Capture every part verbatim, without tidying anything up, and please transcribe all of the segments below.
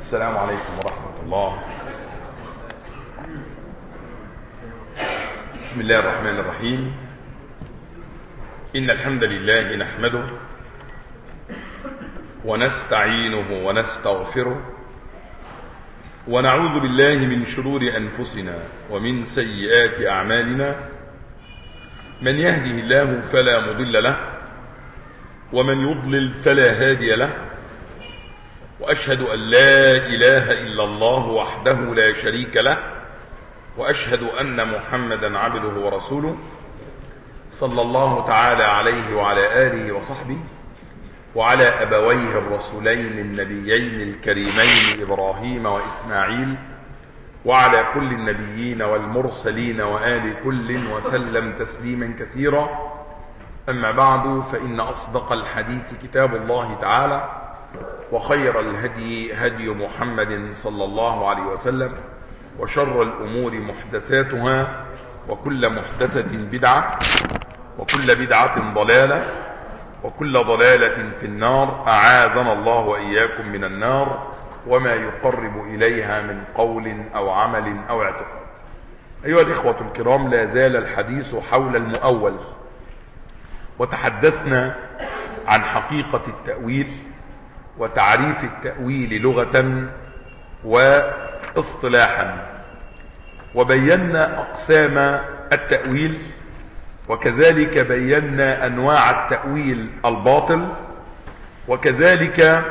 السلام عليكم ورحمة الله. بسم الله الرحمن الرحيم. إن الحمد لله نحمده ونستعينه ونستغفره ونعوذ بالله من شرور أنفسنا ومن سيئات أعمالنا. من يهده الله فلا مضل له ومن يضلل فلا هادي له، وأشهد أن لا إله إلا الله وحده لا شريك له، وأشهد أن محمدا عبده ورسوله صلى الله تعالى عليه وعلى آله وصحبه وعلى أبويه الرسولين النبيين الكريمين إبراهيم وإسماعيل وعلى كل النبيين والمرسلين وآل كل وسلم تسليما كثيرا. أما بعد، فإن أصدق الحديث كتاب الله تعالى، وخير الهدي هدي محمد صلى الله عليه وسلم، وشر الأمور محدثاتها، وكل محدثة بدعة، وكل بدعة ضلالة، وكل ضلالة في النار. أعاذنا الله وإياكم من النار وما يقرب إليها من قول أو عمل أو اعتقاد. أيها الإخوة الكرام، لا زال الحديث حول المؤول، وتحدثنا عن حقيقة التأويل وتعريف التأويل لغة واصطلاحا، وبينا أقسام التأويل، وكذلك بينا أنواع التأويل الباطل، وكذلك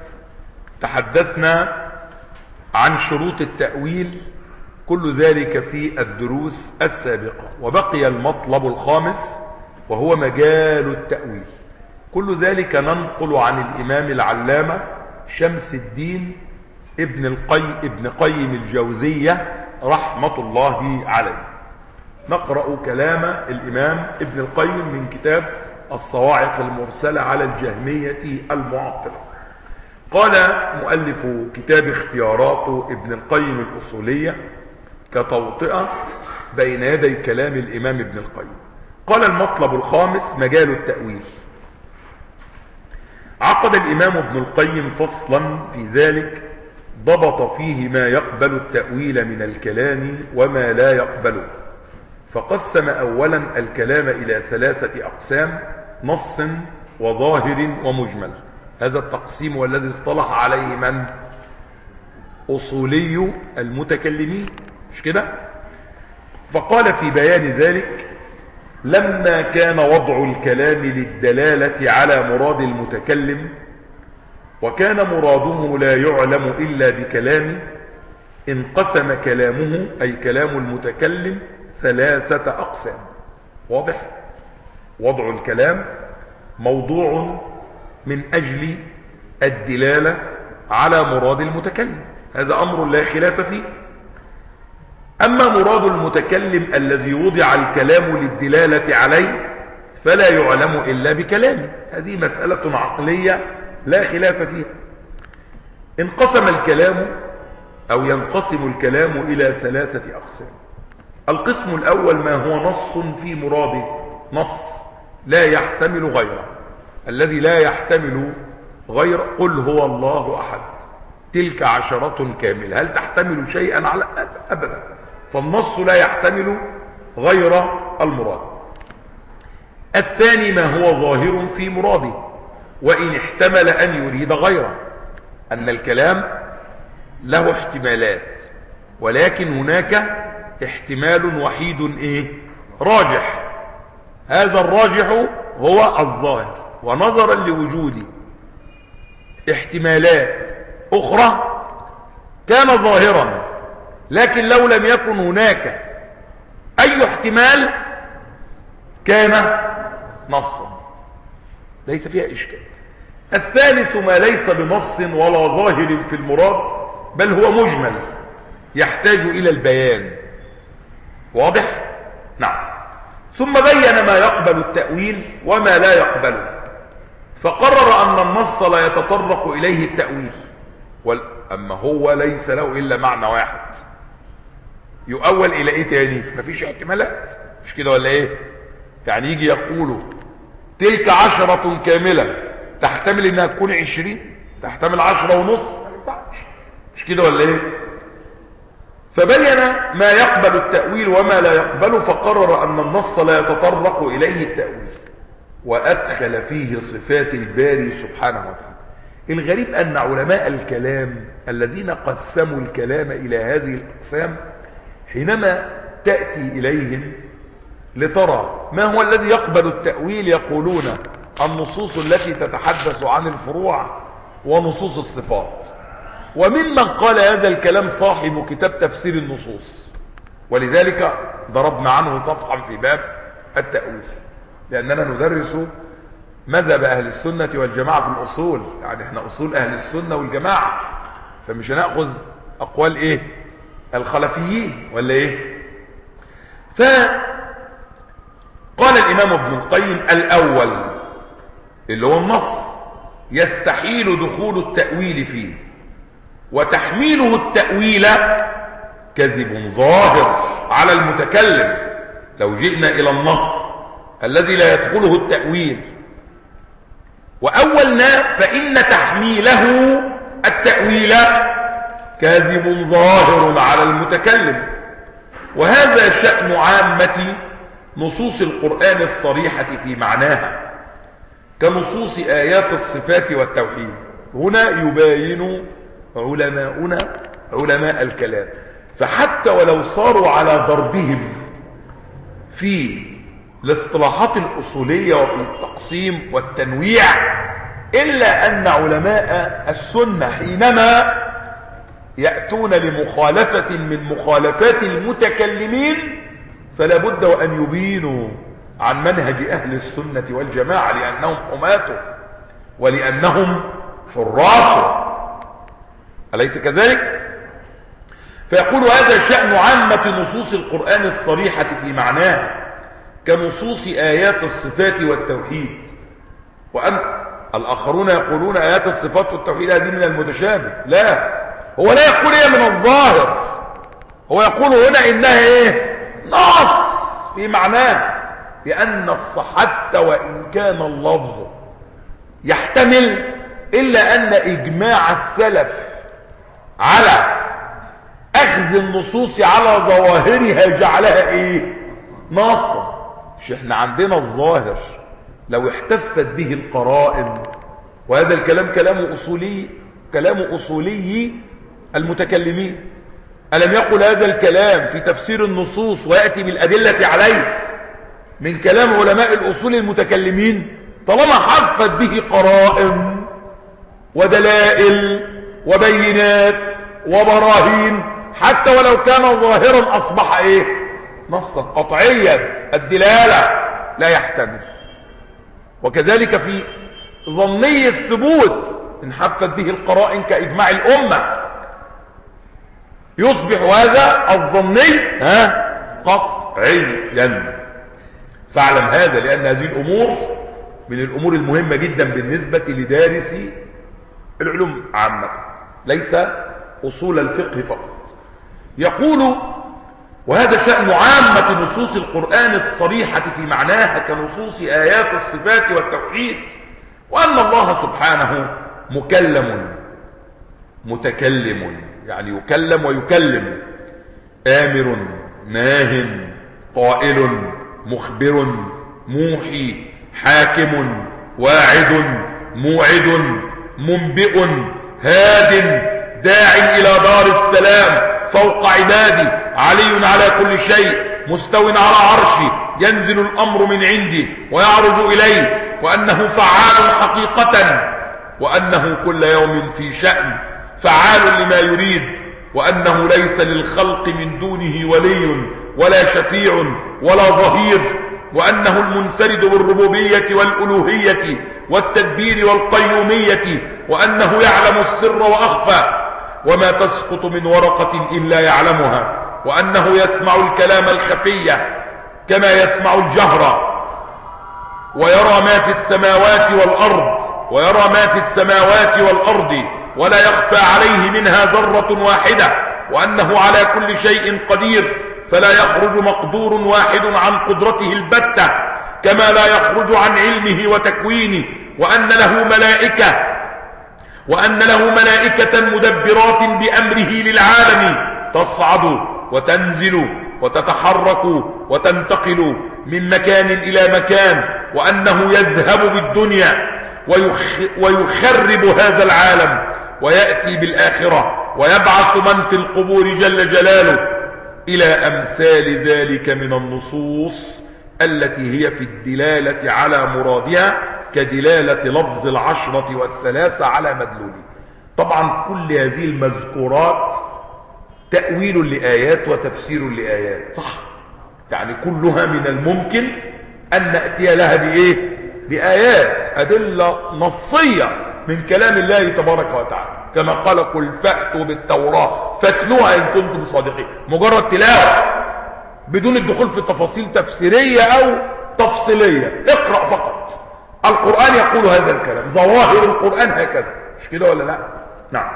تحدثنا عن شروط التأويل، كل ذلك في الدروس السابقة. وبقي المطلب الخامس وهو مجال التأويل. كل ذلك ننقل عن الإمام العلامة شمس الدين ابن القي ابن قيم الجوزية رحمة الله عليه. نقرأ كلام الإمام ابن القيم من كتاب الصواعق المرسلة على الجهمية المعطلة. قال مؤلف كتاب اختيارات ابن القيم الأصولية كتوطئة بين يدي كلام الإمام ابن القيم. قال: المطلب الخامس مجال التأويل. عقد الإمام ابن القيم فصلا في ذلك ضبط فيه ما يقبل التأويل من الكلام وما لا يقبله، فقسم أولا الكلام إلى ثلاثة أقسام: نص وظاهر ومجمل. هذا التقسيم والذي اصطلح عليه من؟ أصولي المتكلمين، مش كده؟ فقال في بيان ذلك: لما كان وضع الكلام للدلالة على مراد المتكلم، وكان مراده لا يعلم إلا بكلامه، انقسم كلامه أي كلام المتكلم ثلاثة أقسام. واضح؟ وضع الكلام موضوع من أجل الدلالة على مراد المتكلم، هذا أمر لا خلاف فيه. أما مراد المتكلم الذي وضع الكلام للدلالة عليه فلا يعلم إلا بكلامه، هذه مسألة عقلية لا خلاف فيها. انقسم الكلام أو ينقسم الكلام إلى ثلاثة أقسام. القسم الأول ما هو نص في مراده، نص لا يحتمل غيره، الذي لا يحتمل غير قل هو الله أحد، تلك عشرة كاملة، هل تحتمل شيئا على أبدا؟ فالنص لا يحتمل غير المراد. الثاني ما هو ظاهر في مراده، وإن احتمل أن يريد غيره، أن الكلام له احتمالات، ولكن هناك احتمال وحيد إيه؟ راجح. هذا الراجح هو الظاهر. ونظرا لوجود احتمالات أخرى كان ظاهرا، لكن لو لم يكن هناك أي احتمال كان نصا، ليس فيها إشكال. الثالث ما ليس بنص ولا ظاهر في المراد، بل هو مجمل يحتاج إلى البيان. واضح؟ نعم. ثم بين ما يقبل التأويل وما لا يقبله، فقرر أن النص لا يتطرق إليه التأويل، أما هو ليس له إلا معنى واحد، يؤول إلى إيه تاني؟ مفيش احتمالات، مش كده ولا إيه؟ يعني يجي يقولوا تلك عشرة كاملة، تحتمل إنها تكون عشرين، تحتمل عشرة ونص، ما ينفعش. مش كده ولا ايه؟ فبين ما يقبل التأويل وما لا يقبل، فقرر أن النص لا يتطرق إليه التأويل، وأدخل فيه صفات الباري سبحانه وتعالى. الغريب أن علماء الكلام الذين قسموا الكلام إلى هذه الأقسام حينما تأتي إليهم لترى ما هو الذي يقبل التأويل يقولون النصوص التي تتحدث عن الفروع ونصوص الصفات. وممن قال هذا الكلام صاحب كتاب تفسير النصوص، ولذلك ضربنا عنه صفحا في باب التأويل، لأننا ندرس مذهب أهل السنة والجماعة في الأصول، يعني احنا أصول أهل السنة والجماعة، فمش هنأخذ أقوال إيه الخلفيين ولا إيه. فقال الإمام ابن القيم الأول اللي هو النص يستحيل دخول التأويل فيه، وتحميله التأويل كذب ظاهر على المتكلم. لو جئنا إلى النص الذي لا يدخله التأويل وأولنا فإن تحميله التأويل كاذب ظاهر على المتكلم. وهذا شأن عامة نصوص القرآن الصريحة في معناها كنصوص آيات الصفات والتوحيد. هنا يباين علماؤنا علماء الكلام، فحتى ولو صاروا على ضربهم في الاصطلاحات الأصولية وفي التقسيم والتنويع، إلا أن علماء السنة حينما يأتون لمخالفة من مخالفات المتكلمين فلا بد وأن يبينوا عن منهج أهل السنة والجماعة، لأنهم حماته ولأنهم حراسه، أليس كذلك؟ فيقول هذا شأن عامة نصوص القرآن الصريحة في معناها كنصوص آيات الصفات والتوحيد. وأن الآخرون يقولون آيات الصفات والتوحيد هذه من المتشابه، لا، هو لا يقول هي من الظاهر، هو يقول هنا إنها إيه؟ نص في معناه، لأن الصح حتى وإن كان اللفظ يحتمل، إلا أن إجماع السلف على أخذ النصوص على ظواهرها جعلها إيه؟ نصا. مش إحنا عندنا الظاهر لو احتفت به القرائن، وهذا الكلام كلام أصولي، كلام أصولي المتكلمين. ألم يقل هذا الكلام في تفسير النصوص ويأتي بالأدلة عليه من كلام علماء الأصول المتكلمين؟ طالما حفت به قرائن ودلائل وبينات وبراهين حتى ولو كان ظاهرا أصبح إيه؟ نصا قطعيا الدلالة لا يحتمل. وكذلك في ظني الثبوت إن حفت به القرائن كإجماع الأمة يصبح هذا الظني ها قطعيا. فاعلم هذا، لأن هذه الأمور من الأمور المهمة جدا بالنسبة لدارس العلوم عامة، ليس أصول الفقه فقط. يقول وهذا شأن عامة نصوص القرآن الصريحة في معناها كنصوص آيات الصفات والتوحيد، وأن الله سبحانه مكلم متكلم، يعني يكلم ويكلم، آمر ناه قائل مخبر موحي حاكم واعد موعد منبئ هاد داع إلى دار السلام فوق عبادي علي على كل شيء مستو على عرشي ينزل الأمر من عندي ويعرج إليه، وأنه فعال حقيقة، وأنه كل يوم في شأن فعال لما يريد، وأنه ليس للخلق من دونه ولي ولا شفيع ولا ظهير، وأنه المنفرد بالربوبية والألوهية والتدبير والقيومية، وأنه يعلم السر وأخفى وما تسقط من ورقة إلا يعلمها، وأنه يسمع الكلام الخفي كما يسمع الجهر، ويرى ما في السماوات والأرض ويرى ما في السماوات والأرض ولا يخفى عليه منها ذرة واحدة، وأنه على كل شيء قدير فلا يخرج مقدور واحد عن قدرته البتة كما لا يخرج عن علمه وتكوينه، وأن له ملائكة وأن له ملائكة مدبرات بأمره للعالم تصعد وتنزل وتتحرك وتنتقل من مكان إلى مكان، وأنه يذهب بالدنيا ويخرب هذا العالم ويأتي بالآخرة ويبعث من في القبور جل جلاله، إلى أمثال ذلك من النصوص التي هي في الدلالة على مرادها كدلالة لفظ العشرة والثلاثة على مدلوله. طبعا كل هذه المذكورات تأويل لآيات وتفسير لآيات، صح؟ يعني كلها من الممكن أن نأتي لها بإيه؟ بآيات، أدلة نصية من كلام الله تبارك وتعالى، كما قال قل فأتوا بالتوراة فاتلوها إن كنتم صادقين. مجرد تلاوة بدون الدخول في تفاصيل تفسيرية أو تفصيلية، اقرأ فقط. القرآن يقول هذا الكلام، ظواهر القرآن هكذا، مش كده ولا لا؟ نعم.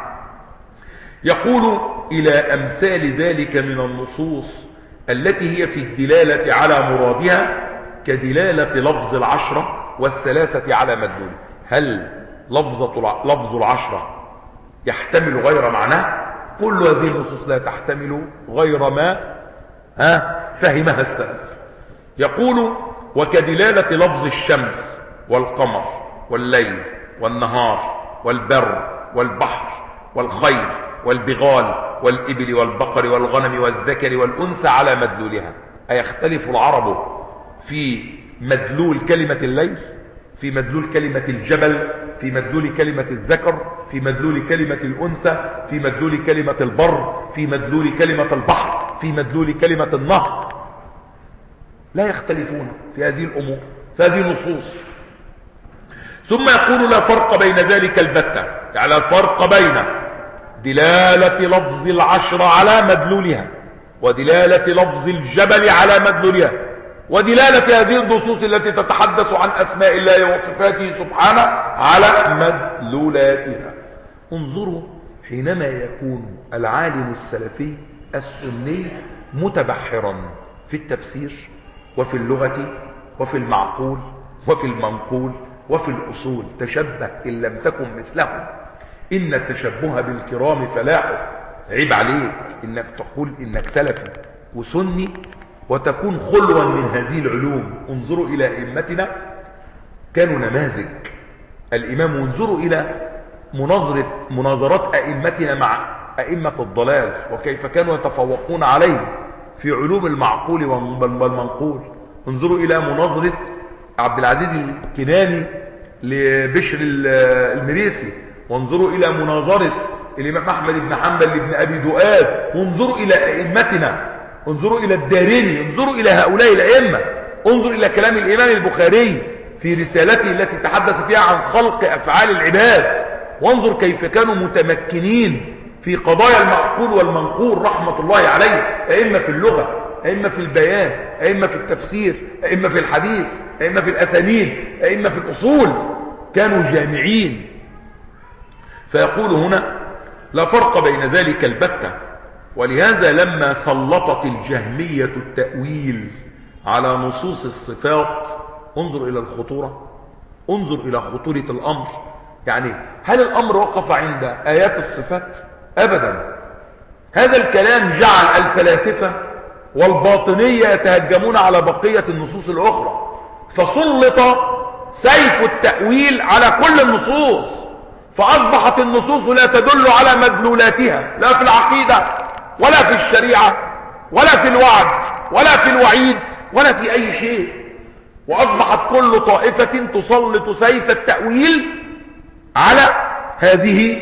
يقول إلى أمثال ذلك من النصوص التي هي في الدلالة على مرادها كدلالة لفظ العشرة والثلاثة على مدلوله. هل لفظة لفظ العشرة يحتمل غير معناه؟ كل هذه النصوص لا تحتمل غير ما ها فهمها السلف. يقول وكدلالة لفظ الشمس والقمر والليل والنهار والبر والبحر والخيل والبغال والإبل والبقر والغنم والذكر والأنثى على مدلولها. أيختلف العرب في مدلول كلمة الليل، في مدلول كلمة الجبل، في مدلول كلمة الذكر، في مدلول كلمة الأنثى، في مدلول كلمة البر، في مدلول كلمة البحر، في مدلول كلمة النهر؟ لا يختلفون في هذه الأمور، في هذه النصوص. ثم يقول لا فرق بين ذلك البتة، يعني لا فرق بين دلالة لفظ العشر على مدلولها ودلالة لفظ الجبل على مدلولها ودلالة هذه النصوص التي تتحدث عن أسماء الله وصفاته سبحانه على مدلولاتها. انظروا حينما يكون العالم السلفي السني متبحرا في التفسير وفي اللغة وفي المعقول وفي المنقول وفي الأصول، تشبه إن لم تكن مثلهم، إن التشبه بالكرام فلاح. عيب عليك إنك تقول إنك سلفي وسني وتكون خلوا من هذه العلوم. انظروا إلى أئمتنا، كانوا نماذج. الإمام، انظروا إلى مناظرة مناظرات أئمتنا مع أئمة الضلال وكيف كانوا يتفوقون عليه في علوم المعقول والمنقول. انظروا إلى مناظرة عبد العزيز الكناني لبشر المريسي، وانظروا إلى مناظرة الإمام أحمد بن حنبل لابن أبي دؤاد، وانظروا إلى أئمتنا، انظروا إلى الدارمي، انظروا إلى هؤلاء الأئمة، انظروا إلى كلام الإمام البخاري في رسالته التي تحدث فيها عن خلق أفعال العباد، وانظر كيف كانوا متمكنين في قضايا المعقول والمنقول رحمة الله عليه. أئمة في اللغة، أئمة في البيان، أئمة في التفسير، أئمة في الحديث، أئمة في الأسانيد، أئمة في الأصول، كانوا جامعين. فيقول هنا لا فرق بين ذلك البتة. ولهذا لما سلطت الجهمية التأويل على نصوص الصفات، انظر إلى الخطورة، انظر إلى خطورة الأمر. يعني هل الأمر وقف عند آيات الصفات؟ أبدا. هذا الكلام جعل الفلاسفة والباطنية يتهجمون على بقية النصوص الأخرى، فسلط سيف التأويل على كل النصوص، فأصبحت النصوص لا تدل على مدلولاتها، لا في العقيدة ولا في الشريعة ولا في الوعد ولا في الوعيد ولا في أي شيء. وأصبحت كل طائفة تسلط سيف التأويل على هذه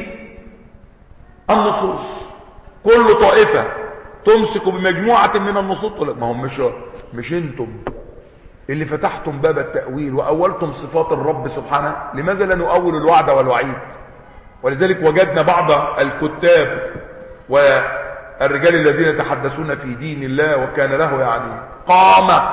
النصوص. كل طائفة تمسك بمجموعة من النصوص تقول ما هم مش مش انتم اللي فتحتم باب التأويل وأولتم صفات الرب سبحانه، لماذا لا نؤول الوعد والوعيد؟ ولذلك وجدنا بعض الكتاب والرجال الذين يتحدثون في دين الله وكان له يعني قامة،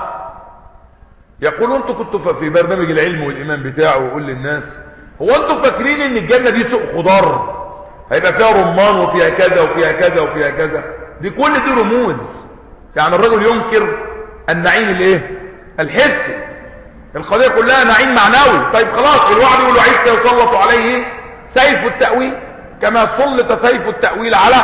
يقولون انتوا كنتوا في برنامج العلم والإيمان بتاعه ويقول للناس هو انتوا فاكرين ان الجنة دي سوق خضار هيبقى فيها رمان وفيها كذا وفيها كذا وفيها كذا؟ دي كل دي رموز. يعني الرجل ينكر النعيم الايه؟ الحسي. القضية كلها نعيم معنوي. طيب خلاص، الوعد والوعيد سيسلط عليه سيف التأويل، كما سلط سيف التأويل على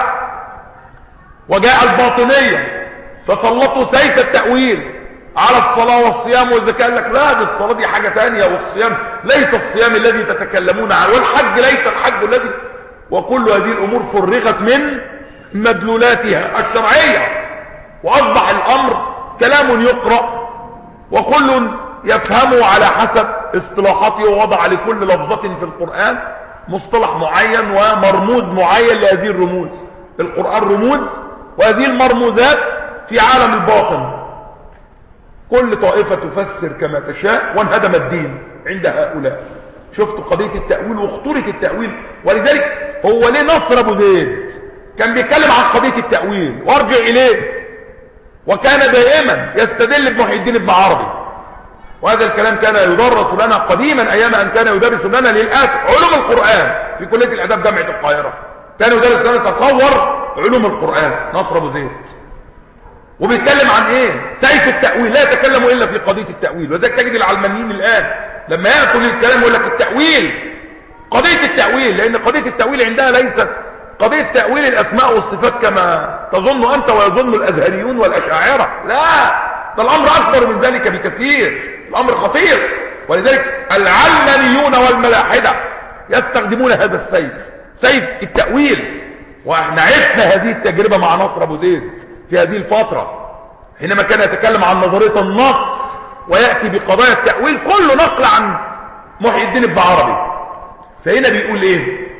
وجاء الباطنية فسلطوا سيف التأويل على الصلاة والصيام والزكاة. قال لك لا، دي الصلاة دي حاجة تانية، والصيام ليس الصيام الذي تتكلمون عنه، والحج ليس الحج الذي، وكل هذه الأمور فرغت من مدلولاتها الشرعية، وأصبح الأمر كلام يقرأ وكل يفهمه على حسب اصطلاحاته، ووضع لكل لفظة في القرآن مصطلح معين ومرموز معين لهذه الرموز. القرآن رموز، وهذه المرموزات في عالم الباطن. كل طائفة تفسر كما تشاء، وانهدم الدين عند هؤلاء. شفتوا قضية التأويل وخطورة التأويل، ولذلك هو ليه نصر أبو زيد كان بيتكلم عن قضية التأويل، وارجع إليه، وكان دائما يستدل بمحي الدين ابن عربي، وهذا الكلام كان يدرس لنا قديما أيام أن كان يدرس لنا للأسف علوم القرآن في كلية الآداب جامعة القاهرة. كان يدرس لنا تصور علوم القرآن نصر أبو زيد، وبيتكلم عن ايه؟ سيف التأويل، لا يتكلم الا في قضية التأويل. وذلك تجد العلمانيين الآن لما يأتوا للكلام يقول لك التأويل، قضية التأويل، لأن قضية التأويل عندها ليست قضية تأويل الأسماء والصفات كما تظن أنت ويظن الأزهريون والأشاعرة. لا، ده الأمر أكبر من ذلك بكثير، الأمر خطير. ولذلك العلمانيون والملاحدة يستخدمون هذا السيف، سيف التأويل. واحنا عشنا هذه التجربة مع نصر أبو زيد في هذه الفترة، حينما كان يتكلم عن نظرية النص ويأتي بقضايا التأويل كله نقل عن محي الدين ابن عربي. فهنا بيقول ايه؟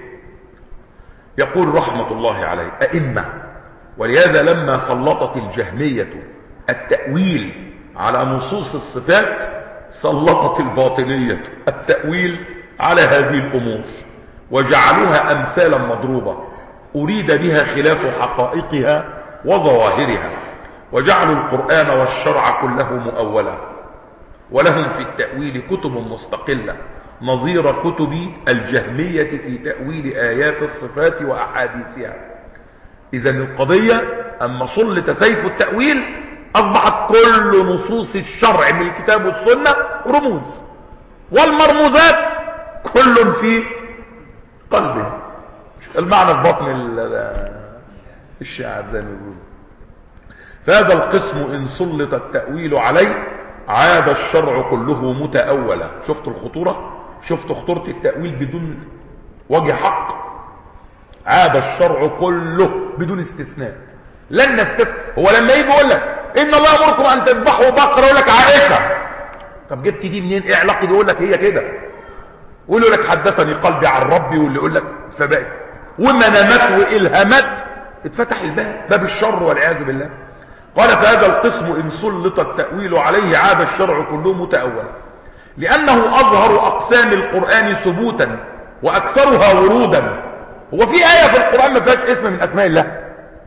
يقول رحمة الله عليه أئمة، ولهذا لما سلطت الجهمية التأويل على نصوص الصفات سلطت الباطنية التأويل على هذه الأمور، وجعلوها أمثالا مضروبة أريد بها خلاف حقائقها وظواهرها، وجعلوا القرآن والشرع كله مؤولا، ولهم في التأويل كتب مستقلة نظير كتب الجهمية في تأويل آيات الصفات وأحاديثها. إذن القضية أما سلط سيف التأويل أصبحت كل نصوص الشرع من الكتاب والسنة رموز، والمرموزات كل في قلبه، المعنى في بطن الشاعر زي ما يقولون. فهذا القسم إن سلط التأويل عليه عاد الشرع كله متأولا. شفت الخطورة؟ شفت خطورة التأويل بدون وجه حق؟ عاد الشرع كله بدون استثناء، لن نستثنى. هو لما يجي يقول لك إن الله يأمركم أن تذبحوا بقرة يقول لك عائشة، طب جبت دي منين؟ إيه علاقة دي؟ يقول لك هي كده، ويقول لك حدثني قلبي عن ربي، واللي يقول لك فبقت ومنامات وإلهامات، اتفتح الباب، باب الشر والعياذ بالله. قال فهذا القسم إن سلط التأويل عليه عاد الشرع كله متأولا، لأنه أظهر أقسام القرآن ثبوتا وأكثرها ورودا. هو في آية في القرآن ما فيهاش اسم من أسماء الله؟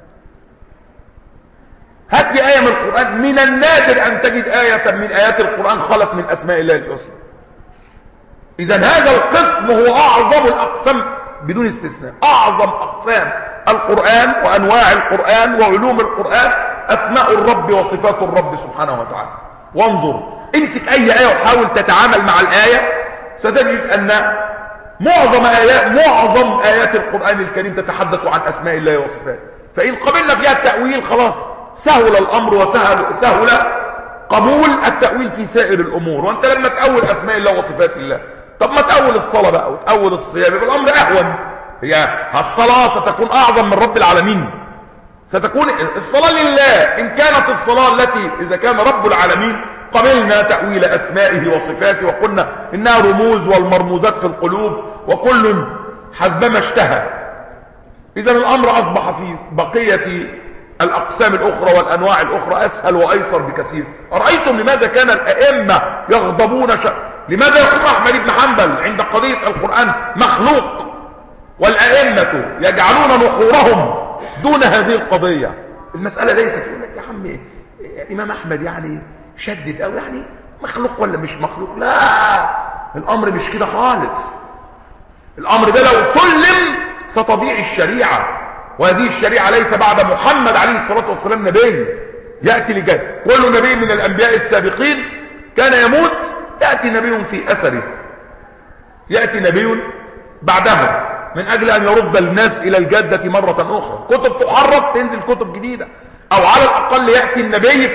هات لي آية من القرآن، من النادر أن تجد آية من آيات القرآن خلت من أسماء الله الحسنى. إذن هذا القسم هو أعظم الأقسام بدون استثناء. أعظم أقسام القرآن وأنواع القرآن وعلوم القرآن أسماء الرب وصفات الرب سبحانه وتعالى. وانظر، امسك أي آية وحاول تتعامل مع الآية، ستجد أن معظم آيات معظم آيات القرآن الكريم تتحدث عن أسماء الله وصفاته. فإن قبلنا فيها التأويل خلاص سهل الأمر وسهل سهل قبول التأويل في سائر الأمور. وأنت لما تأول أسماء الله وصفات الله، طب ما تأول الصلاة بقى وتأول الصيام، يبقى الأمر أهون. هي الصلاة ستكون أعظم من رب العالمين، ستكون الصلاة لله. إن كانت الصلاة التي إذا كان رب العالمين قبلنا تأويل أسمائه وصفاته وقلنا إنها رموز والمرموزات في القلوب وكل حسبما اشتهى. إذا الأمر أصبح في بقية الأقسام الأخرى والأنواع الأخرى أسهل وأيسر بكثير. أرأيتم لماذا كان الأئمة يغضبون ش... لماذا يقول أحمد بن حنبل عند قضية القرآن مخلوق، والأئمة يجعلون نحورهم دون هذه القضية؟ المسألة ليست يقول لك يا عمي الإمام أحمد يعني شدد أو يعني مخلوق ولا مش مخلوق، لا، الأمر مش كده خالص. الأمر ده لو سلم ستضيع الشريعة، وهذه الشريعة ليس بعد محمد عليه الصلاة والسلام نبي يأتي لجد. كل نبي من الأنبياء السابقين كان يموت يأتي نبي في أثره، يأتي نبي بعدهم من اجل ان يرد الناس الى الجادة مرة اخرى. كتب تحرف تنزل كتب جديدة، او على الاقل يأتي النبي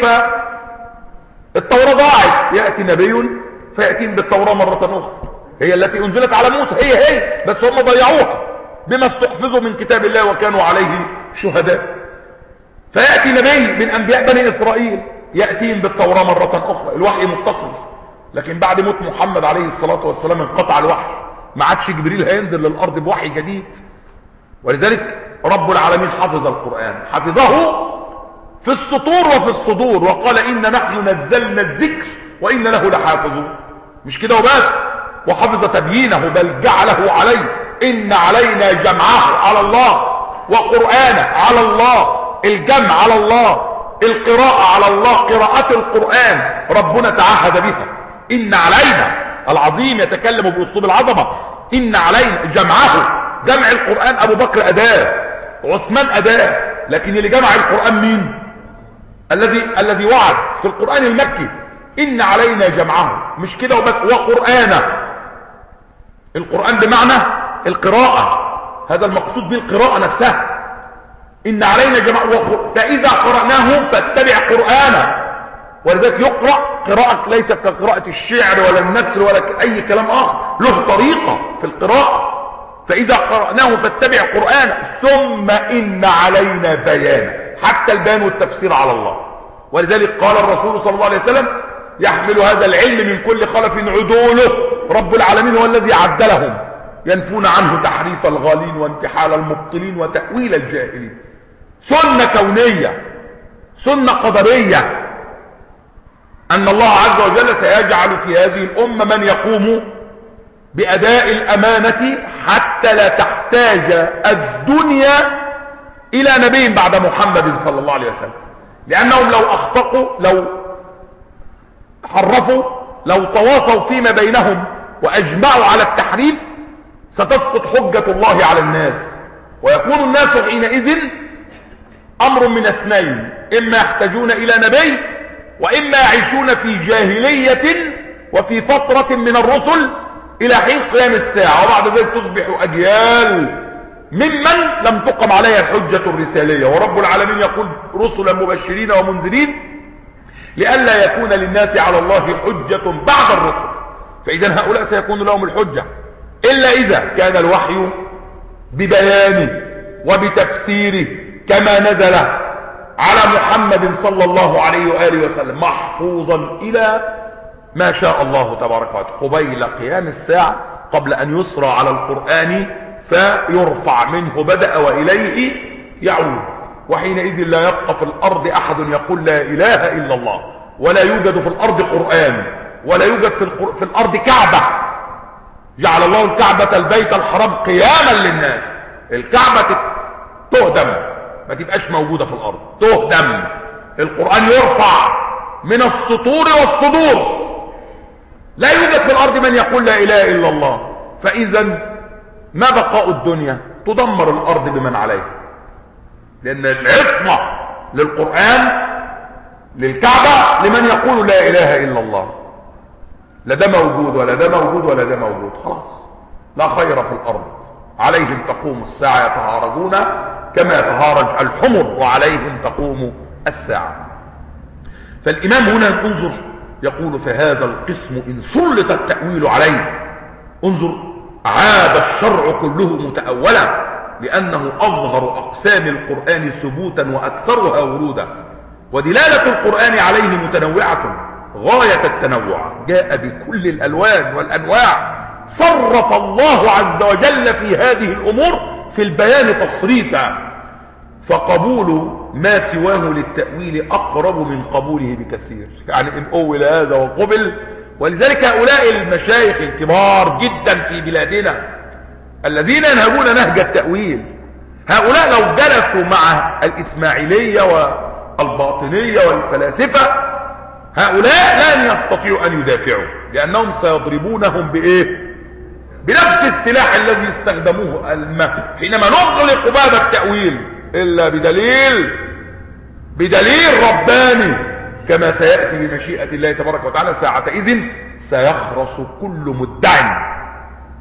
فالتوراة ضاعت، يأتي نبي فيأتين بالتوراة مرة اخرى هي التي انزلت على موسى، هي هي بس هم ضيعوها بما استحفظوا من كتاب الله وكانوا عليه شهداء. فيأتي نبي من انبياء بني اسرائيل يأتين بالتوراة مرة اخرى، الوحي متصل. لكن بعد موت محمد عليه الصلاة والسلام انقطع الوحي، ما عادش جبريل هينزل للارض بوحي جديد. ولذلك رب العالمين حفظ القرآن، حفظه في السطور وفي الصدور، وقال إن نحن نزلنا الذكر وإن له لحافظون. مش كده وبس، وحفظ تبيينه بل جعله عليه، إن علينا جمعه على الله وقرآنه على الله، الجمع على الله، القراءة على الله، قراءة القرآن ربنا تعهد بها. إن علينا العظيم يتكلم بأسلوب العظمة، إن علينا جمعه، جمع القرآن أبو بكر أداة، عثمان أداة، لكن اللي جمع القرآن مين؟ الذي الذي وعد في القرآن المكي إن علينا جمعه. مش كده وبس، وقرآنه، القرآن بمعنى القراءة، هذا المقصود بالقراءة نفسها. إن علينا جمعه فإذا قرأناه فاتبع قرآنه. ولذلك يقرأ قراءة ليس كقراءة الشعر ولا النثر ولا أي كلام آخر، له طريقة في القراءة. فإذا قرأناه فاتبع قرآنه ثم إن علينا بيانه، حتى البيان والتفسير على الله. ولذلك قال الرسول صلى الله عليه وسلم يحمل هذا العلم من كل خلف عدوله، رب العالمين هو الذي عدلهم، ينفون عنه تحريف الغالين وانتحال المبطلين وتأويل الجاهلين. سنة كونية، سنة قدرية، أن الله عز وجل سيجعل في هذه الأمة من يقوم بأداء الأمانة حتى لا تحتاج الدنيا إلى نبي بعد محمد صلى الله عليه وسلم. لأنهم لو أخفقوا، لو حرفوا، لو تواصوا فيما بينهم وأجمعوا على التحريف ستسقط حجة الله على الناس، ويكون الناس حينئذ أمر من اثنين: إما يحتاجون إلى نبي، وإما يعيشون في جاهلية وفي فترة من الرسل إلى حين قيام الساعة، وبعد ذلك تصبح أجيال ممن لم تقم عليها الحجة الرسالية. ورب العالمين يقول رسلا مبشرين ومنذرين لئلا يكون للناس على الله حجة بعد الرسل. فإذا هؤلاء سيكون لهم الحجة، إلا إذا كان الوحي ببيانه وبتفسيره كما نزل على محمد صلى الله عليه وآله وسلم محفوظا إلى ما شاء الله تبارك وتعالى قبيل قيام الساعة، قبل أن يسرى على القرآن فيرفع منه بدأ وإليه يعود. وحينئذ لا يبقى في الأرض أحد يقول لا إله إلا الله، ولا يوجد في الأرض قرآن، ولا يوجد في, القر... في الأرض كعبة. جعل الله الكعبة البيت الحرام قياما للناس. الكعبة تهدم، ما تبقاش موجودة في الأرض، تهدم. القرآن يرفع من السطور والصدور. لا يوجد في الأرض من يقول لا إله إلا الله. فإذا ما بقاء الدنيا؟ تدمر الأرض بمن عليها، لأن العصمة للقرآن للكعبة لمن يقول لا إله إلا الله. لا ده موجود ولا ده موجود ولا ده موجود، خلاص لا خير في الأرض. عليهم تقوم الساعة يتهارجون كما يتهارج الحمر وعليهم تقوم الساعة. فالإمام هنا انظر يقول فهذا القسم إن سلط التأويل عليه، انظر عاد الشرع كله متأولا، لأنه أظهر أقسام القرآن ثبوتا وأكثرها ورودا، ودلالة القرآن عليه متنوعة غاية التنوع، جاء بكل الألوان والأنواع. صرف الله عز وجل في هذه الأمور في البيان تصريفا، فقبول ما سواه للتأويل أقرب من قبوله بكثير. يعني إن أول هذا وقبل. ولذلك هؤلاء المشايخ الكبار جدا في بلادنا الذين ينهجون نهج التأويل، هؤلاء لو جلسوا مع الإسماعيلية والباطنية والفلاسفة، هؤلاء لن يستطيعوا أن يدافعوا، لأنهم سيضربونهم بإيه؟ بنفس السلاح الذي استخدموه حينما نغلق باب التأويل، إلا بدليل بدليل رباني كما سيأتي بمشيئة الله تبارك وتعالى. ساعتئذ سيخرس كل مدعي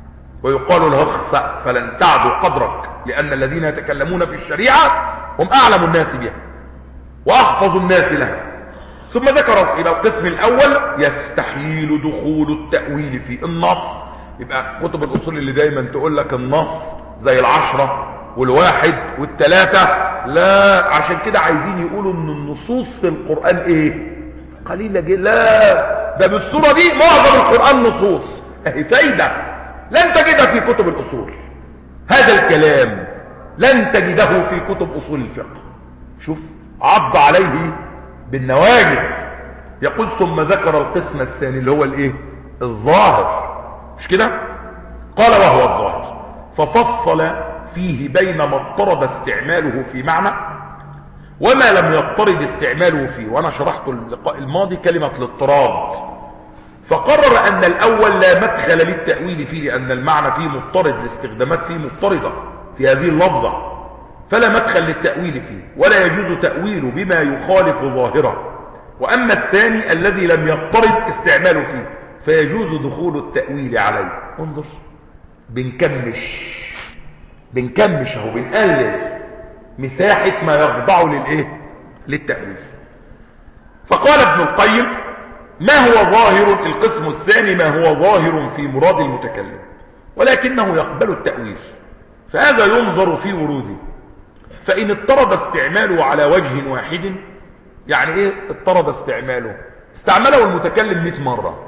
ويقال له اخسأ فلن تعدو قدرك، لأن الذين يتكلمون في الشريعة هم أعلم الناس بها وأحفظ الناس لها. ثم ذكر إلى القسم الأول يستحيل دخول التأويل في النص. يبقى كتب الأصول اللي دايما تقول لك النص زي العشرة والواحد والتلاتة، لا، عشان كده عايزين يقولوا ان النصوص في القرآن ايه؟ قليلة جدا. لا، ده بالصورة دي معظم القرآن نصوص، اهي فايدة لن تجدها في كتب الأصول. هذا الكلام لن تجده في كتب أصول الفقه. شوف عض عليه بالنواجذ. يقول ثم ذكر القسم الثاني اللي هو الايه؟ الظاهر، مش كده؟ قال وهو الظاهر، ففصل فيه بين ما اضطرد استعماله في معنى وما لم يضطرد استعماله فيه. وانا شرحت اللقاء الماضي كلمة الاضطراد، فقرر ان الاول لا مدخل للتأويل فيه لان المعنى فيه مضطرد، الاستخدامات فيه مضطردة في هذه اللفظة، فلا مدخل للتأويل فيه ولا يجوز تأويله بما يخالف ظاهره. واما الثاني الذي لم يضطرد استعماله فيه فيجوز دخول التأويل عليه. انظر، بنكمش بنكمش اهو، بنقلل مساحة ما يخضع للايه؟ للتأويل. فقال ابن القيم ما هو ظاهر، القسم الثاني ما هو ظاهر في مراد المتكلم ولكنه يقبل التأويل، فهذا ينظر في وروده. فإن اضطرد استعماله على وجه واحد، يعني ايه اضطرد استعماله؟ استعمله المتكلم مئة مرة،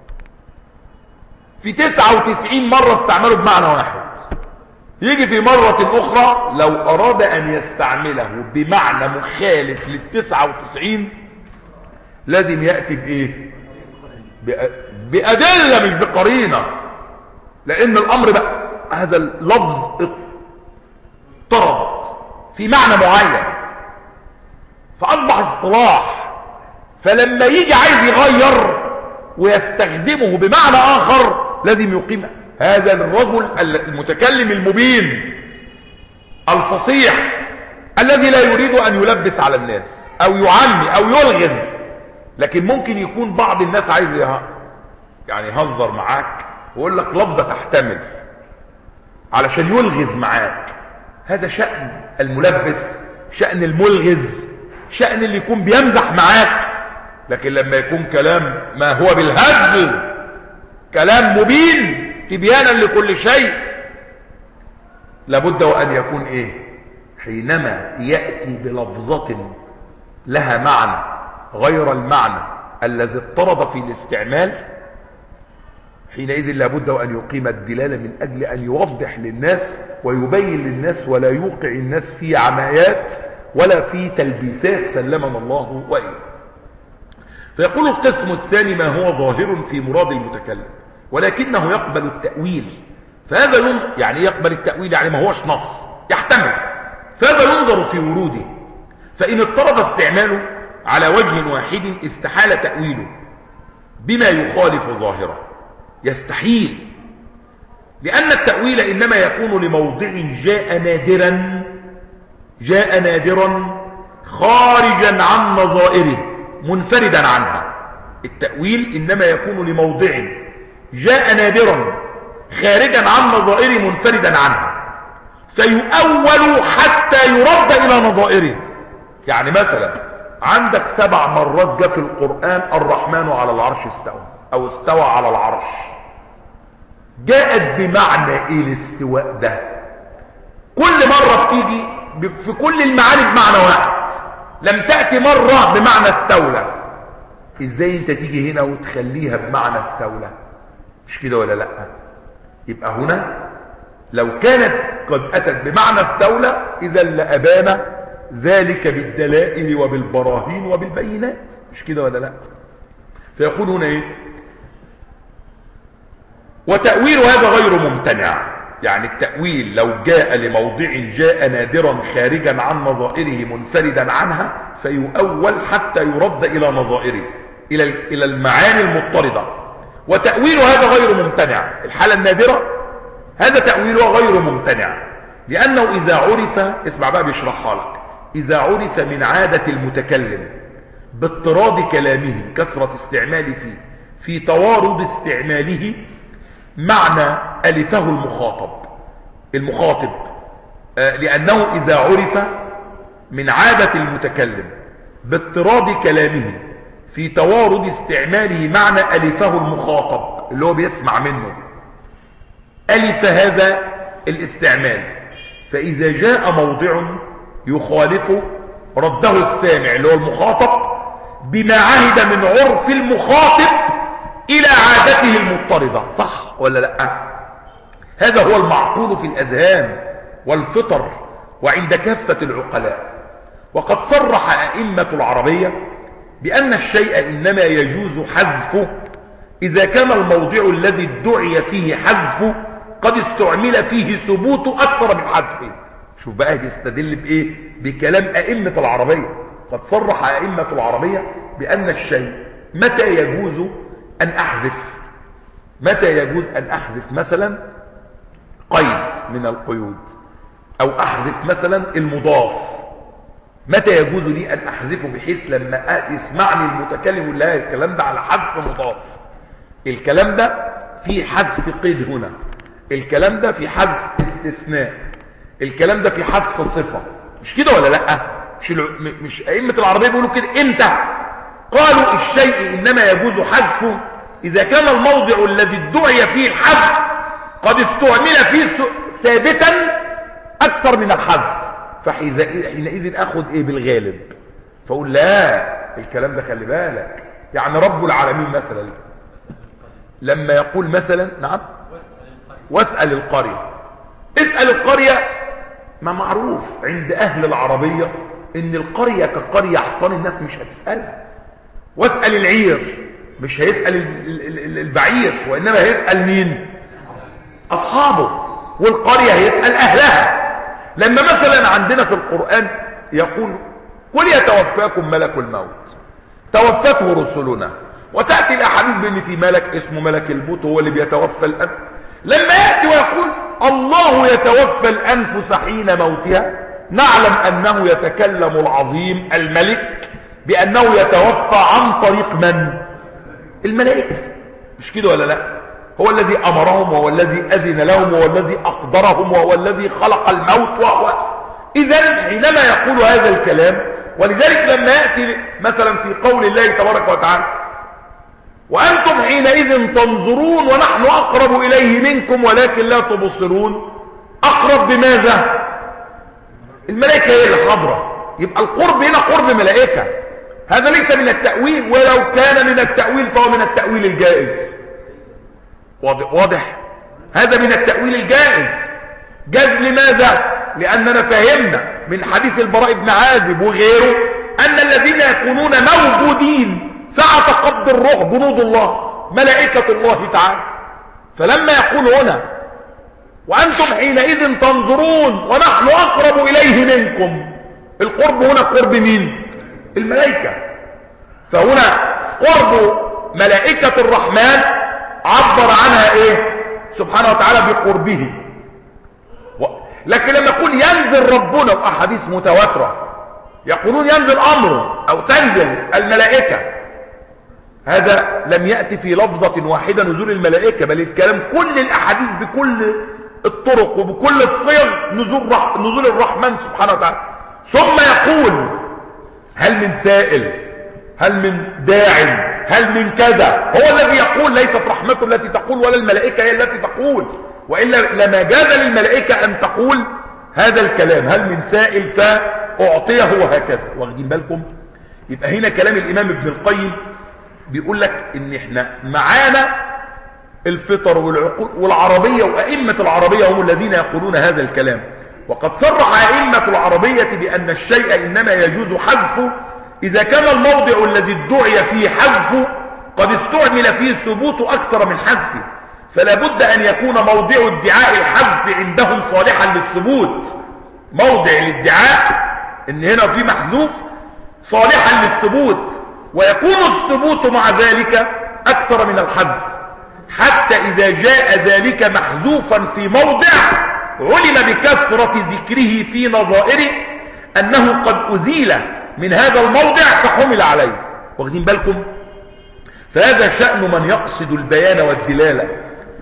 في تسعة وتسعين مرة استعمله بمعنى واحد، يجي في مرة أخرى لو أراد أن يستعمله بمعنى مخالف للتسعة وتسعين لازم يأتي بإيه؟ بأدلة مش بقرينة، لأن الأمر بقى هذا اللفظ اضطرد في معنى معين فأصبح اصطلاح، فلما يجي عايز يغير ويستخدمه بمعنى آخر لازم يقيم هذا الرجل المتكلم المبين الفصيح الذي لا يريد أن يلبس على الناس أو يعمي أو يلغز. لكن ممكن يكون بعض الناس عايز يعني يهزر معاك ويقول لك لفظة تحتمل علشان يلغز معاك. هذا شأن الملبس، شأن الملغز، شأن اللي يكون بيمزح معاك. لكن لما يكون كلام ما هو بالهزل، كلام مبين تبيانا لكل شيء، لابد وأن يكون ايه؟ حينما يأتي بلفظة لها معنى غير المعنى الذي اضطرد في الاستعمال، حينئذ لابد وأن يقيم الدلالة من أجل أن يوضح للناس ويبين للناس ولا يوقع الناس في عمايات ولا في تلبيسات سلمنا الله وإياه. فيقول القسم الثاني ما هو ظاهر في مراد المتكلم ولكنه يقبل التأويل، فهذا ينظر، يعني يقبل التأويل يعني ما هوش نص، يحتمل، فهذا ينظر في وروده. فإن اضطرد استعماله على وجه واحد استحال تأويله بما يخالف ظاهره، يستحيل، لأن التأويل إنما يكون لموضع جاء نادرا جاء نادرا خارجا عن نظائره منفردا عنها. التأويل إنما يكون لموضع جاء نادرا خارجا عن نظائره منفردا عنها، فيؤول حتى يرد إلى نظائره. يعني مثلا عندك سبع مرات جاء في القرآن الرحمن على العرش استوى أو استوى على العرش، جاءت بمعنى إيه الاستواء ده؟ كل مرة بتيجي في كل المعاني بمعنى واحد، لم تأتي مرة بمعنى استولى. ازاي انت تيجي هنا وتخليها بمعنى استولى؟ مش كده ولا لا؟ يبقى هنا لو كانت قد أتت بمعنى استولى إذا لأبان ذلك بالدلائل وبالبراهين وبالبينات، مش كده ولا لا؟ فيقول هنا ايه؟ وتأويل هذا غير ممتنع، يعني التأويل لو جاء لموضع جاء نادرا خارجا عن نظائره منفردا عنها فيؤول حتى يرد إلى نظائره، إلى إلى المعاني المضطردة. وتأويل هذا غير ممتنع، الحالة النادرة هذا تأويلها غير ممتنع، لأنه إذا عرف، اسمع بقى بيشرحها لك، إذا عرف من عادة المتكلم باضطراد كلامه كثرة استعماله فيه في توارد استعماله معنى ألفه المخاطب المخاطب آه لأنه إذا عرف من عادة المتكلم باضطراد كلامه في توارد استعماله معنى ألفه المخاطب اللي هو بيسمع منه، ألف هذا الاستعمال، فإذا جاء موضع يخالف رده السامع اللي هو المخاطب بما عهد من عرف المخاطب إلى عادته المضطردة. صح ولا لا؟ هذا هو المعقول في الأذهان والفطر وعند كافة العقلاء. وقد صرح أئمة العربية بأن الشيء إنما يجوز حذفه إذا كان الموضع الذي ادعي فيه حذفه قد استعمل فيه ثبوت أكثر من حذفه. شوف بقى بيستدل بإيه؟ بكلام أئمة العربية. قد صرح أئمة العربية بأن الشيء متى يجوز أن أحذف، متى يجوز أن أحذف مثلا قيد من القيود، أو أحذف مثلا المضاف، متى يجوز لي أن أحذفه بحيث لما يسمعني المتكلم يقول لا الكلام ده على حذف مضاف، الكلام ده في حذف قيد هنا، الكلام ده في حذف استثناء، الكلام ده في حذف صفة. مش كده ولا لا؟ مش, مش أئمة العربية بيقولوا كده؟ امتى قالوا الشيء إنما يجوز حذفه إذا كان الموضع الذي ادعي فيه الحذف قد استعمل فيه ثابتا أكثر من الحذف، فحينئذ أخذ إيه بالغالب، فأقول لا الكلام ده خلي بالك. يعني رب العالمين مثلا لما يقول مثلا نعم واسأل القرية، اسأل القرية، ما معروف عند أهل العربية إن القرية كقرية أحطان الناس مش هتسألها. واسأل العير، مش هيسأل البعير وإنما هيسأل مين؟ أصحابه. والقرية هيسأل أهلها. لما مثلا عندنا في القرآن يقول قل يتوفاكم ملك الموت توفته رسلنا، وتأتي الأحاديث بأن في ملك اسمه ملك الموت هو اللي بيتوفى الأنفس. لما يأتي ويقول الله يتوفى الأنفس حين موتها، نعلم أنه يتكلم العظيم الملك بأنه يتوفى عن طريق من؟ الملائكة. مش كده ولا لا؟ هو الذي أمرهم وهو الذي أذن لهم وهو الذي أقدرهم وهو الذي خلق الموت وهو. إذن حينما يقول هذا الكلام، ولذلك لما يأتي مثلا في قول الله تبارك وتعالى وأنتم حينئذ تنظرون ونحن أقرب إليه منكم ولكن لا تبصرون، أقرب بماذا؟ الملائكة هي اللي حاضرة، يبقى القرب هنا قرب ملائكة. هذا ليس من التأويل، ولو كان من التأويل فهو من التأويل الجائز. واضح, واضح؟ هذا من التأويل الجائز. جاز لماذا؟ لأننا فهمنا من حديث البراء بن عازب وغيره أن الذين يكونون موجودين ساعة قبض الروح جنود الله ملائكة الله تعالى. فلما يقول هنا وأنتم حينئذ تنظرون ونحن أقرب إليه منكم، القرب هنا قرب مين؟ الملائكة. فهنا قرب ملائكة الرحمن عبر عنها إيه؟ سبحانه وتعالى بقربه. لكن لما يقول ينزل ربنا وأحاديث متواترة يقولون ينزل أمره أو تنزل الملائكة، هذا لم يأتي في لفظة واحدة نزول الملائكة، بل الكلام كل الأحاديث بكل الطرق وبكل الصيغ نزول, رح نزول الرحمن سبحانه وتعالى. ثم يقول هل من سائل، هل من داع، هل من كذا. هو الذي يقول، ليست رحمته التي تقول ولا الملائكة هي التي تقول، وإلا لما جاز للملائكة أن تقول هذا الكلام هل من سائل فأعطيه وهكذا. واخدين بالكم؟ يبقى هنا كلام الإمام ابن القيم بيقول لك إن إحنا معانا الفطر والعقول والعربية، وأئمة العربية هم الذين يقولون هذا الكلام. وقد صرح أئمة العربية بأن الشيء إنما يجوز حذفه إذا كان الموضع الذي ادعي فيه حذفه قد استعمل فيه ثبوت أكثر من حذفه، فلا بد أن يكون موضع ادعاء الحذف عندهم صالحا للثبوت. موضع الادعاء إن هنا في محذوف صالحا للثبوت، ويكون الثبوت مع ذلك أكثر من الحذف، حتى إذا جاء ذلك محذوفا في موضع علم بكثرة ذكره في نظائره أنه قد أزيل من هذا الموضع فحمل عليه. واخدين بالكم؟ فهذا شأن من يقصد البيان والدلالة،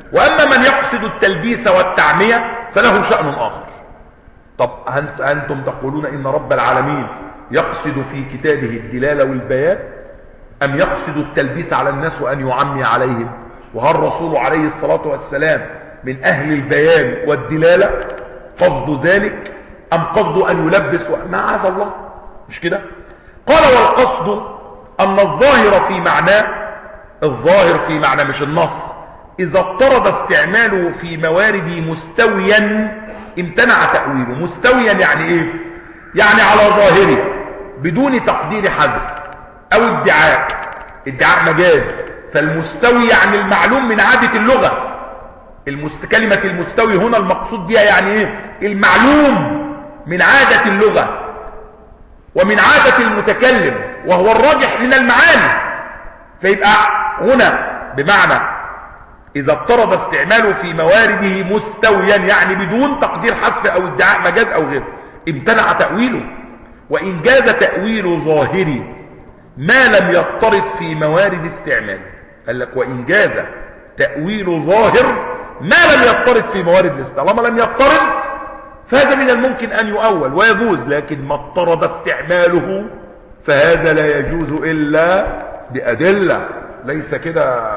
وأما من يقصد التلبيس والتعمية فله شأن آخر. طب أنتم تقولون إن رب العالمين يقصد في كتابه الدلالة والبيان أم يقصد التلبيس على الناس وأن يعمي عليهم؟ وهل الرسول عليه الصلاة والسلام من أهل البيان والدلالة قصد ذلك أم قصد أن يلبس معاذ الله؟ مش كده؟ قال والقصد أن الظاهر في معناه، الظاهر في معنى مش النص، إذا اضطرد استعماله في موارده مستويا امتنع تأويله. مستويا يعني إيه؟ يعني على ظاهره بدون تقدير حذف أو ادعاء، ادعاء مجاز. فالمستوي يعني المعلوم من عادة اللغة. المست... كلمة المستوي هنا المقصود بها يعني إيه؟ المعلوم من عادة اللغة ومن عادة المتكلم، وهو الراجح من المعاني. فيبقى هنا بمعنى إذا اضطرد استعماله في موارده مستويا يعني بدون تقدير حذف أو ادعاء مجاز أو غيره امتنع تأويله. وإن جاز تأويل ظاهري ما لم يضطرد في موارد استعماله. قال لك وإن جاز تأويل ظاهر ما لم يضطرد في موارد الاستعمال. طالما لم يضطرد فهذا من الممكن أن يؤول ويجوز، لكن ما اضطرد استعماله فهذا لا يجوز إلا بأدلة، ليس كده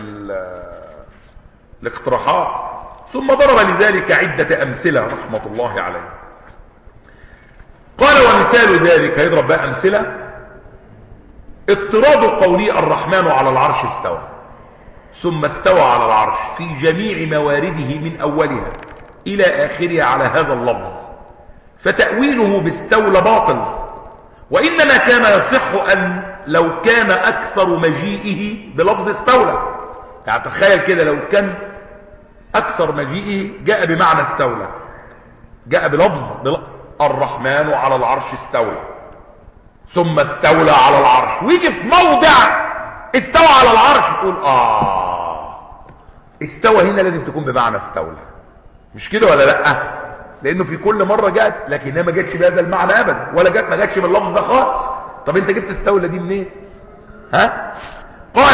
بالاقتراحات. ثم ضرب لذلك عدة أمثلة رحمة الله عليه. قال ومثال ذلك، هيضرب بقى أمثلة. اضطراد قولي الرحمن على العرش استوى، ثم استوى على العرش في جميع موارده من أولها إلى آخرها على هذا اللفظ، فتأويله باستولى باطل. وإنما كان يصح أن لو كان أكثر مجيئه بلفظ استولى. يعني تخيل كده لو كان أكثر مجيئه جاء بمعنى استولى، جاء بلفظ بل... الرحمن على العرش استولى ثم استولى على العرش، ويجي في موضع استوى على العرش تقول آه استوى هنا لازم تكون بمعنى استولى، مش كده ولا لأ؟ لأنه في كل مرة جاءت، لكنها ما جاتش بهذا المعنى أبدا، ولا جات ما جاتش باللفظ ده خالص. طب أنت جبت استولى دي منين؟ ها؟ قال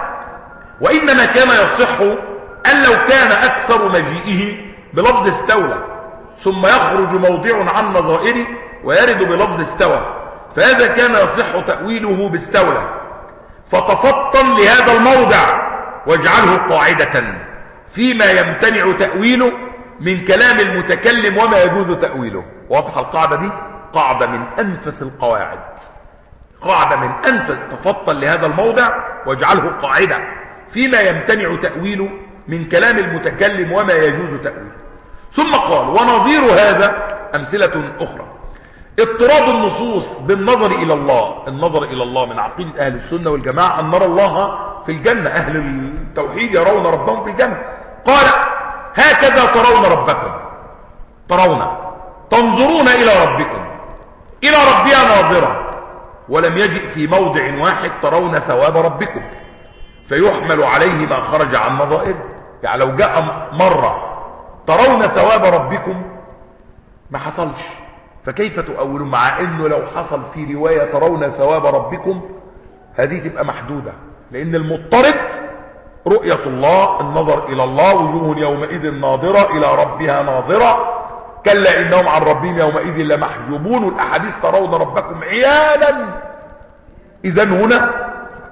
وإنما كان يصح أن لو كان أكثر مجيئه بلفظ استولى ثم يخرج موضع عن نظائره ويرد بلفظ استوى، فهذا كان يصح تأويله باستولى. فتفطن لهذا الموضع واجعله قاعدة فيما يمتنع تأويله من كلام المتكلم وما يجوز تأويله. واضحة القاعدة دي؟ قاعدة من أنفس القواعد، قاعدة من أنفس. تفطن لهذا الموضع واجعله قاعدة فيما يمتنع تأويله من كلام المتكلم وما يجوز تأويله. ثم قال ونظير هذا أمثلة أخرى. اضطراد النصوص بالنظر إلى الله. النظر إلى الله من عقيدة أهل السنة والجماعة أن نرى الله في الجنة. أهل التوحيد يرون ربهم في الجنة. قال هكذا ترون ربكم، ترون تنظرون إلى ربكم، إلى ربها ناظرة. ولم يجئ في موضع واحد ترون ثواب ربكم فيحمل عليه ما خرج عن نظائره. يعني لو جاء مرة ترون ثواب ربكم ما حصلش، فكيف تؤولون؟ مع انه لو حصل في رواية ترون ثواب ربكم هذه تبقى محدودة، لان المضطرد رؤية الله، النظر الى الله، وجوه يومئذ ناظرة الى ربها ناظرة، كلا انهم عن ربهم يومئذ لمحجوبون، والاحاديث ترون ربكم عيانا. اذا هنا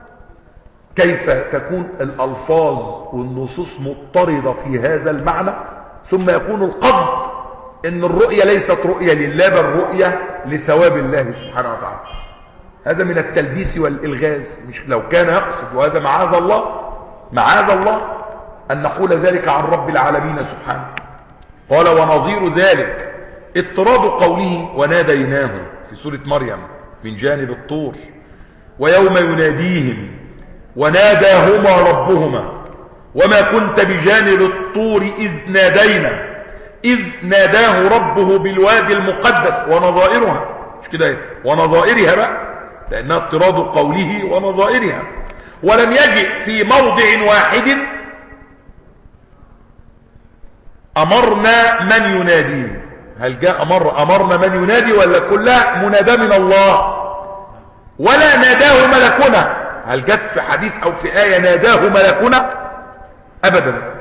كيف تكون الالفاظ والنصوص مضطردة في هذا المعنى ثم يكون القصد ان الرؤية ليست رؤية لله بل رؤية لثواب الله سبحانه وتعالى؟ هذا من التلبيس والإلغاز. مش لو كان يقصد، وهذا معاذ الله، معاذ الله أن نقول ذلك عن رب العالمين سبحانه. قال ونظير ذلك اضطراد قوله وناديناه في سورة مريم من جانب الطور ويوم يناديهم وناداهما ربهما وما كنت بجانب الطور إذ نادينا إذ ناداه ربه بالوادي المقدس ونظائرها. مش كده ايه؟ ونظائرها بقى، لأنها اضطراد قوله ونظائرها. ولم يجئ في موضع واحد أمرنا من يناديه. هل جاء أمر أمرنا من ينادي ولا كلها منادى من الله؟ ولا ناداه ملكنا. هل جت في حديث أو في آية ناداه ملكنا؟ أبدا.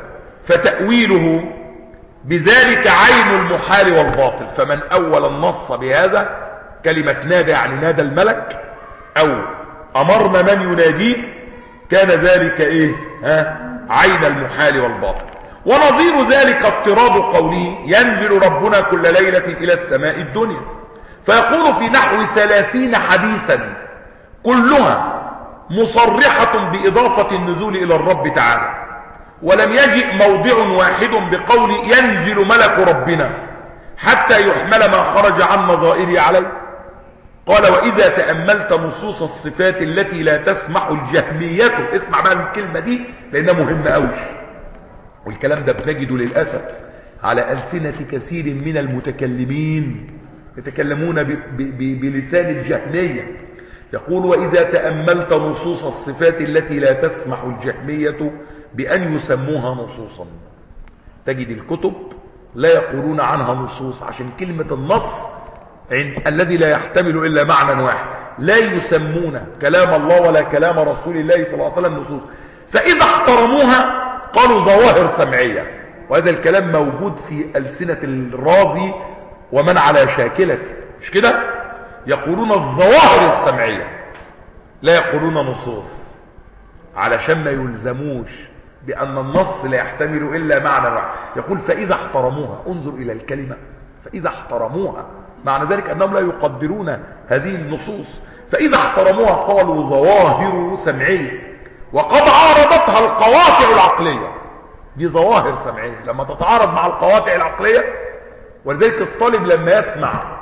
فتأويله بذلك عين المحال والباطل. فمن أول النص بهذا كلمة نادى يعني نادى الملك أو أمرنا من يناديه كان ذلك إيه؟ ها؟ عين المحال والباطل. ونظير ذلك اضطراد قوله ينزل ربنا كل ليلة إلى السماء الدنيا، فيقول في نحو ثلاثين حديثا كلها مصرحة بإضافة النزول إلى الرب تعالى، ولم يجئ موضع واحد بقول ينزل ملك ربنا حتى يحمل ما خرج عن نظائره عليه. قال وإذا تأملت نصوص الصفات التي لا تسمح الجهمية، اسمع بقى الكلمة دي لأنها مهمة أوي، والكلام ده بنجده للأسف على ألسنة كثير من المتكلمين يتكلمون ب ب ب بلسان الجهمية. يقول وإذا تأملت نصوص الصفات التي لا تسمح الجهمية بأن يسموها نصوصا، تجد الكتب لا يقولون عنها نصوص، عشان كلمة النص الذي لا يحتمل إلا معنى واحد، لا يسمون كلام الله ولا كلام رسول الله صلى الله عليه وسلم نصوص. فإذا احترموها قالوا ظواهر سمعية، وهذا الكلام موجود في ألسنة الرازي ومن على شاكلته، مش كده؟ يقولون الظواهر السمعية لا يقولون نصوص، علشان ما يلزموش بأن النص لا يحتمل إلا معنى واحد. يقول فإذا احترموها، انظر إلى الكلمة، فإذا احترموها معنى ذلك أنهم لا يقدرون هذه النصوص. فإذا احترموها قالوا ظواهر سمعية، وقد عارضتها القواطع العقلية. دي ظواهر سمعية لما تتعارض مع القواطع العقلية، ولذلك الطالب لما يسمع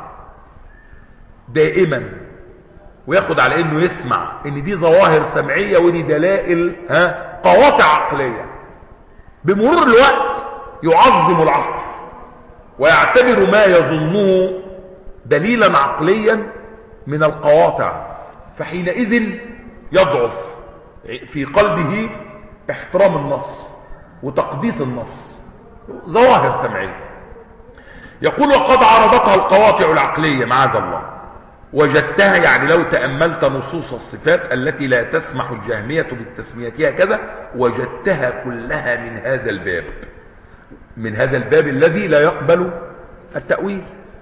دائما وياخد على انه يسمع ان دي ظواهر سمعية ودي دلائل ها قواطع عقلية، بمرور الوقت يعظم العقل ويعتبر ما يظنه دليلا عقليا من القواطع، فحينئذ يضعف في قلبه احترام النص وتقديس النص. ظواهر سمعية. يقول وقد عرضتها القواطع العقلية معاذ الله وجدتها، يعني لو تأملت نصوص الصفات التي لا تسمح الجهمية بالتسميتها كذا وجدتها كلها من هذا الباب، من هذا الباب الذي لا يقبل التأويل.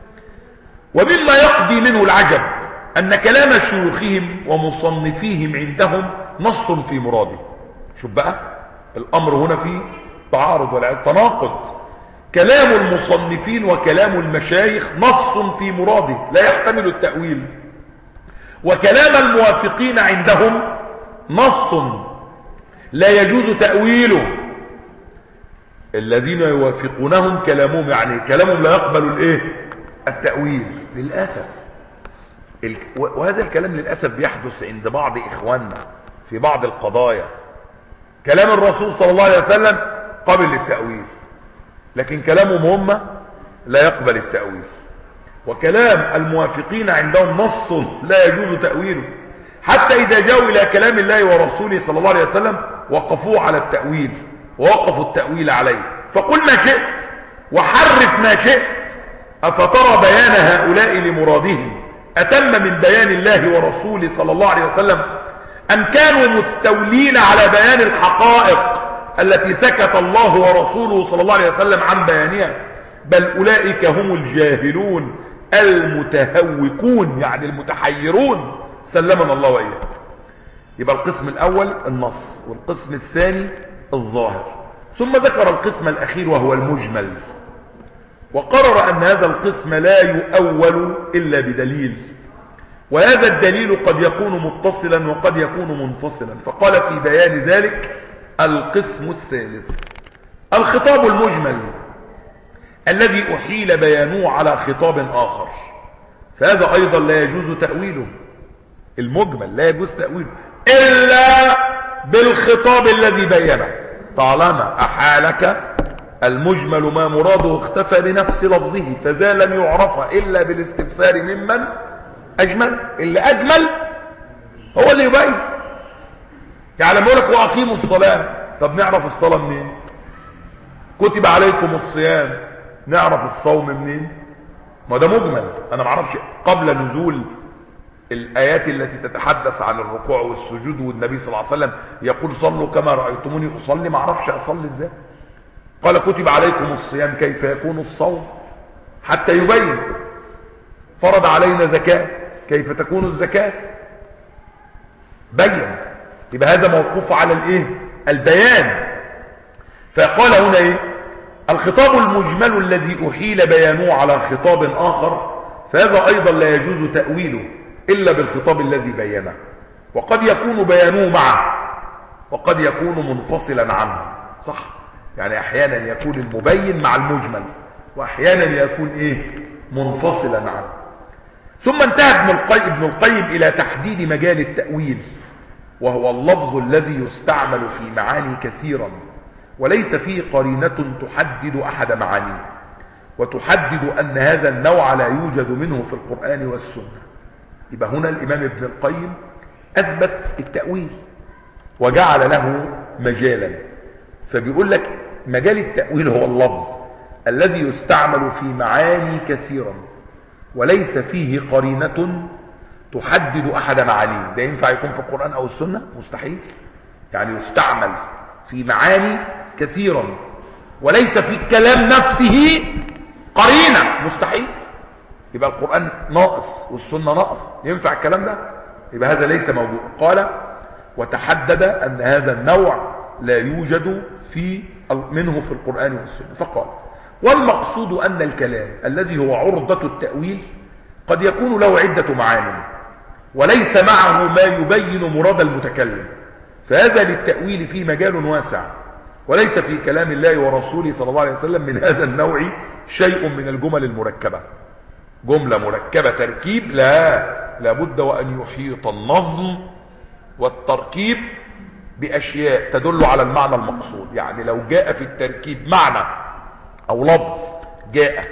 ومما يقضي منه العجب أن كلام شيوخهم ومصنفيهم عندهم نص في مراده. شوف بقى الأمر هنا فيه تعارض ولا تناقض. كلام المصنفين وكلام المشايخ نص في مراده لا يحتمل التأويل، وكلام الموافقين عندهم نص لا يجوز تأويله. الذين يوافقونهم كلامهم يعني كلامهم لا يقبل الايه؟ التأويل للأسف. وهذا الكلام للأسف بيحدث عند بعض إخواننا في بعض القضايا. كلام الرسول صلى الله عليه وسلم قبل التأويل، لكن كلامهم هم لا يقبل التأويل. وكلام الموافقين عندهم نص لا يجوز تأويله، حتى إذا جاءوا إلى كلام الله ورسوله صلى الله عليه وسلم وقفوا على التأويل ووقفوا التأويل عليه. فقل ما شئت وحرف ما شئت، أفترى بيان هؤلاء لمرادهم أتم من بيان الله ورسوله صلى الله عليه وسلم، أم كانوا مستولين على بيان الحقائق التي سكت الله ورسوله صلى الله عليه وسلم عن بيانها؟ بل أولئك هم الجاهلون المتهوكون، يعني المتحيرون، سلمنا الله وإياكم. يبقى القسم الأول النص، والقسم الثاني الظاهر، ثم ذكر القسم الأخير وهو المجمل، وقرر أن هذا القسم لا يؤول إلا بدليل، وهذا الدليل قد يكون متصلا وقد يكون منفصلا. فقال في بيان ذلك القسم الثالث الخطاب المجمل الذي أحيل بيانه على خطاب آخر، فهذا أيضا لا يجوز تأويله. المجمل لا يجوز تأويله إلا بالخطاب الذي بينه، طالما أحالك المجمل ما مراده اختفى بنفس لفظه، فذا لم يعرف إلا بالاستفسار ممن أجمل. اللي أجمل هو اللي يبين. يعني لما يقول لك وأقيموا الصلاة، طب نعرف الصلاة منين؟ كتب عليكم الصيام، نعرف الصوم منين؟ ما ده مجمل، أنا ما اعرفش قبل نزول الآيات التي تتحدث عن الركوع والسجود، والنبي صلى الله عليه وسلم يقول صلوا كما رأيتموني أصلي، ما اعرفش أصلي إزاي. قال كتب عليكم الصيام كيف يكون الصوم حتى يبين. فرض علينا زكاة كيف تكون الزكاة بين. يبقى هذا موقوف على الايه البيان. فقال هنا ايه الخطاب المجمل الذي احيل بيانه على خطاب اخر فهذا ايضا لا يجوز تأويله الا بالخطاب الذي بينه. وقد يكون بيانه معه وقد يكون منفصلا عنه. صح؟ يعني احيانا يكون المبين مع المجمل واحيانا يكون ايه منفصلا عنه. ثم انتهى ابن القيم, ابن القيم الى تحديد مجال التأويل وهو اللفظ الذي يستعمل في معاني كثيرا وليس فيه قرينة تحدد احد معانيه وتحدد ان هذا النوع لا يوجد منه في القرآن والسنة. يبقى هنا الامام ابن القيم اثبت التأويل وجعل له مجالا. فبيقول لك مجال التأويل هو اللفظ الذي يستعمل في معاني كثيرا وليس فيه قرينة تحدد أحد معانيه. ده ينفع يكون في القرآن أو السنة؟ مستحيل. يعني يستعمل في معاني كثيرا وليس في الكلام نفسه قرينة. مستحيل. يبقى القرآن ناقص والسنة ناقص. ينفع الكلام ده؟ يبقى هذا ليس موجود. قال وتحدد أن هذا النوع لا يوجد في منه في القرآن والسنة. فقال والمقصود أن الكلام الذي هو عرضة التأويل قد يكون له عدة معاني وليس معه ما يبين مراد المتكلم فهذا للتأويل فيه مجال واسع وليس في كلام الله ورسوله صلى الله عليه وسلم من هذا النوع شيء من الجمل المركبة. جملة مركبة تركيب لا لابد وأن يحيط النظم والتركيب بأشياء تدل على المعنى المقصود. يعني لو جاء في التركيب معنى أو لفظ جاء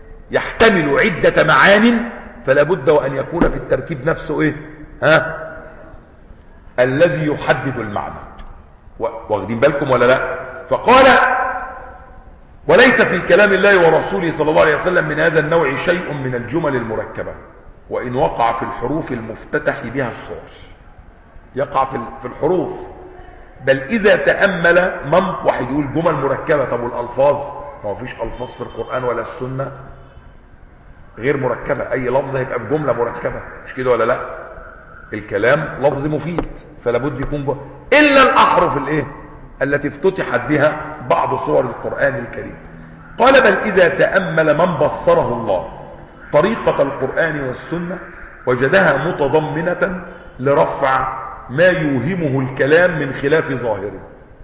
يحتمل عدة معان فلا بد وأن يكون في التركيب نفسه إيه ها الذي يحدد المعنى. واخدين بالكم ولا لا؟ فقال وليس في كلام الله ورسوله صلى الله عليه وسلم من هذا النوع شيء من الجمل المركبة وإن وقع في الحروف المفتتح بها الصور. يقع في الحروف. بل إذا تأمل من واحد يقول جمل مركبة. طب والألفاظ؟ ما فيش ألفاظ في القرآن ولا السنة غير مركبة. أي لفظ هيبقى في جملة مركبة مش كده ولا لا؟ الكلام لفظ مفيد فلا بد يكون بقى. إلا الأحرف الإيه التي افتتحت بها بعض صور القرآن الكريم. قال بل إذا تأمل من بصره الله طريقة القرآن والسنة وجدها متضمنة لرفع ما يوهمه الكلام من خلاف ظاهره.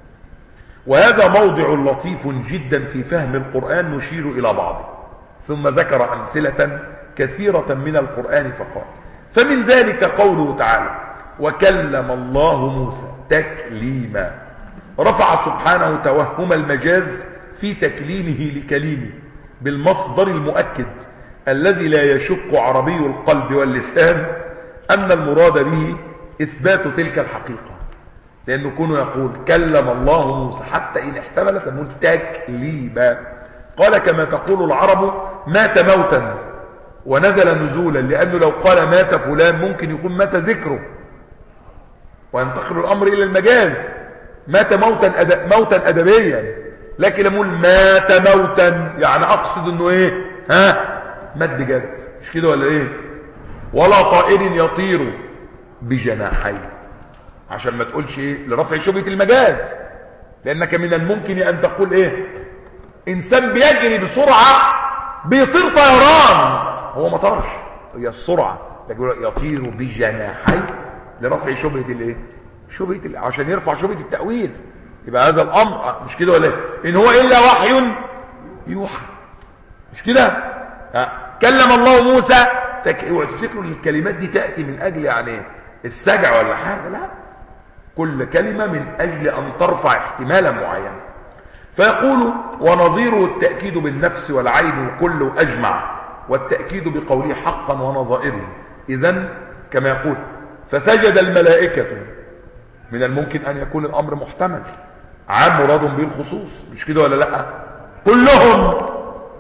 وهذا موضع لطيف جدا في فهم القرآن نشير إلى بعضه. ثم ذكر أمثلة كثيرة من القرآن فقال فمن ذلك قوله تعالى وكلم الله موسى تكليما. رفع سبحانه توهم المجاز في تكليمه لكليمه بالمصدر المؤكد الذي لا يشك عربي القلب واللسان أن المراد به إثبات تلك الحقيقة. لأنه كونه يقول كلم الله موسى حتى إن احتملت نقول تكليما. قال كما تقول العرب مات موتا ونزل نزولا لأنه لو قال مات فلان ممكن يكون مات ذكره وينتقل الأمر إلى المجاز. مات موتا أد... موتا أدبيا. لكن لما مات موتا يعني أقصد أنه إيه ها مات بجد مش كده ولا إيه؟ ولا طائر يطير بجناحيه عشان ما تقولش ايه لرفع شبهة المجاز. لانك من الممكن ان تقول ايه انسان بيجري بسرعة بيطير طيران هو ما طارش هي السرعة لكن يطير بجناحيه لرفع شبهة الايه شبهة ال... عشان يرفع شبهة التأويل. يبقى هذا الامر مش كده ولا ايه ان هو الا وحي يوحى مش كده. كلم الله موسى تك... تفتكروا الكلمات دي تأتي من اجل يعني السجع ولا حاجة لا كل كلمة من أجل أن ترفع احتمالا معينا. فيقول ونظيره التأكيد بالنفس والعين وكل أجمع والتأكيد بقوله حقا ونظائره. إذن كما يقول فسجد الملائكة من الممكن أن يكون الأمر محتمل عام مراد به الخصوص مش كده ولا لا كلهم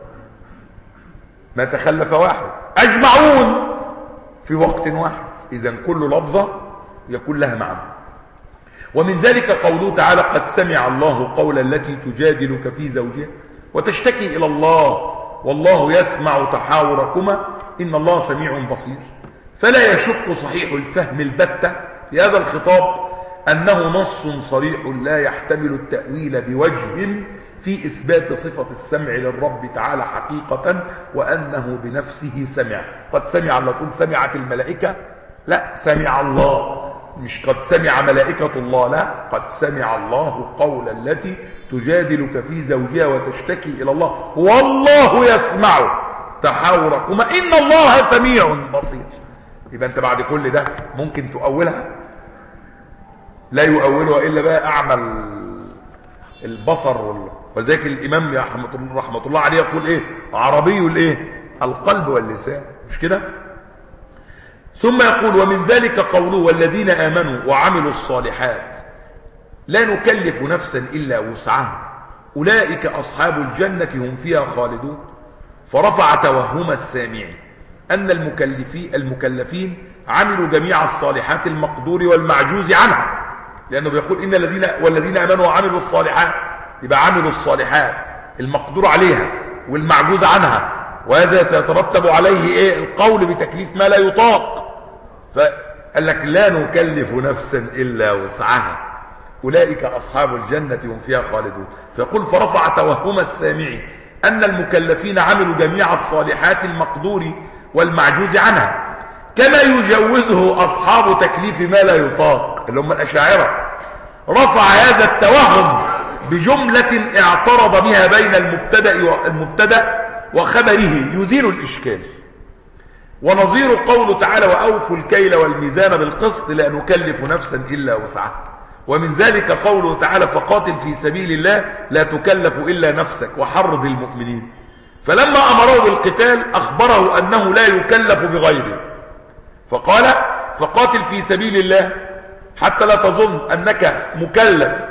ما تخلف واحد أجمعون في وقت واحد. إذن كل لفظة يكون لها معنى. ومن ذلك قوله تعالى قد سمع الله قول التي تجادلك في زوجها وتشتكي إلى الله والله يسمع تحاوركما إن الله سميع بصير. فلا يشك صحيح الفهم البتة في هذا الخطاب أنه نص صريح لا يحتمل التأويل بوجه في إثبات صفة السمع للرب تعالى حقيقة، وأنه بنفسه سمع. قد سمع الله، قل سمعت الملائكة، لا، سمع الله، مش قد سمع ملائكة الله، لا، قد سمع الله قول التي تجادلك في زوجها وتشتكي إلى الله والله يسمع تحاوركما إن الله سميع بصير. يبقى أنت بعد كل ده ممكن تؤولها؟ لا يؤولها إلا بقى أعمى البصر والله. وذلك الإمام رحمة الله عليه يقول إيه؟ عربي الإيه؟ القلب واللسان، مش كده؟ ثم يقول ومن ذلك قوله والذين آمنوا وعملوا الصالحات لا نكلف نفسا إلا وسعها أولئك أصحاب الجنة هم فيها خالدون. فرفع توهم السامع أن المكلفين, المكلفين عملوا جميع الصالحات المقدور والمعجوز عنها، لأنه بيقول إن الذين والذين آمنوا وعملوا الصالحات، يبقى عملوا الصالحات المقدور عليها والمعجوز عنها، وهذا سيترتب عليه إيه؟ القول بتكليف ما لا يطاق. فقال لك لا نكلف نفسا إلا وسعها أولئك أصحاب الجنة هم فيها خالدون. فيقول فرفع توهم السامع أن المكلفين عملوا جميع الصالحات المقدور والمعجوز عنها، كما يجوزه أصحاب تكليف ما لا يطاق اللي هم الأشاعرة. رفع هذا التوهم بجملة اعترض بها بين المبتدأ المبتدأ وخبره يزيل الإشكال. ونظير قوله تعالى وأوفوا الكيل والميزان بالقسط لا نكلف نفسا إلا وسعها. ومن ذلك قوله تعالى فقاتل في سبيل الله لا تكلف إلا نفسك وحرض المؤمنين. فلما أمره بالقتال أخبره أنه لا يكلف بغيره، فقال فقاتل في سبيل الله حتى لا تظن أنك مكلف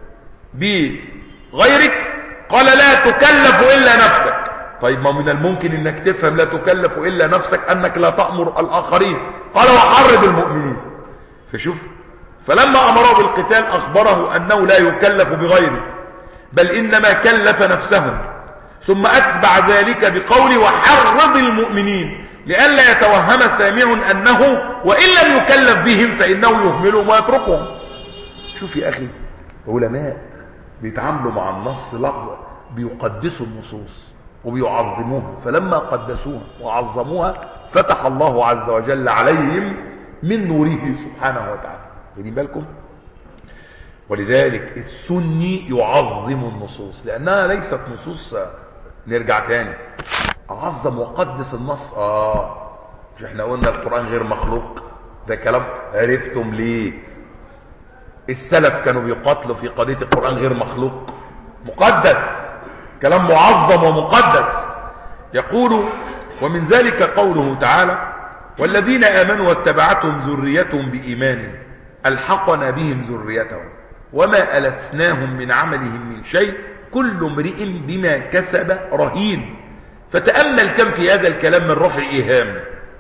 بغيرك، قال لا تكلف إلا نفسك. طيب ما من الممكن أنك تفهم لا تكلف إلا نفسك أنك لا تأمر الآخرين، قال وحرض المؤمنين. فشوف، فلما أمره بالقتال أخبره أنه لا يكلف بغيره بل إنما كلف نفسه، ثم أتبع ذلك بقول وحرض المؤمنين لئلا يتوهم سامع أنه وإن لم يكلف بهم فإنه يهملهم ويتركهم. شوف يا أخي، علماء بيتعاملوا مع النص لفظ بيقدسوا النصوص وبيعظموها، فلما قدسوها وعظموها فتح الله عز وجل عليهم من نوره سبحانه وتعالى. واخدين بالكم؟ ولذلك السني يعظم النصوص لأنها ليست نصوص. نرجع تاني، أعظم وقدس النص. آه مش احنا قلنا القرآن غير مخلوق؟ ده كلام عرفتم ليه السلف كانوا بيقاتلوا في قضية القرآن غير مخلوق؟ مقدس، كلام معظم ومقدس. يقول ومن ذلك قوله تعالى والذين آمنوا واتبعتهم ذريتهم بإيمان ألحقنا بهم ذريتهم وما ألتناهم من عملهم من شيء كل امرئ بما كسب رهين. فتأمل كم في هذا الكلام من رفع إيهام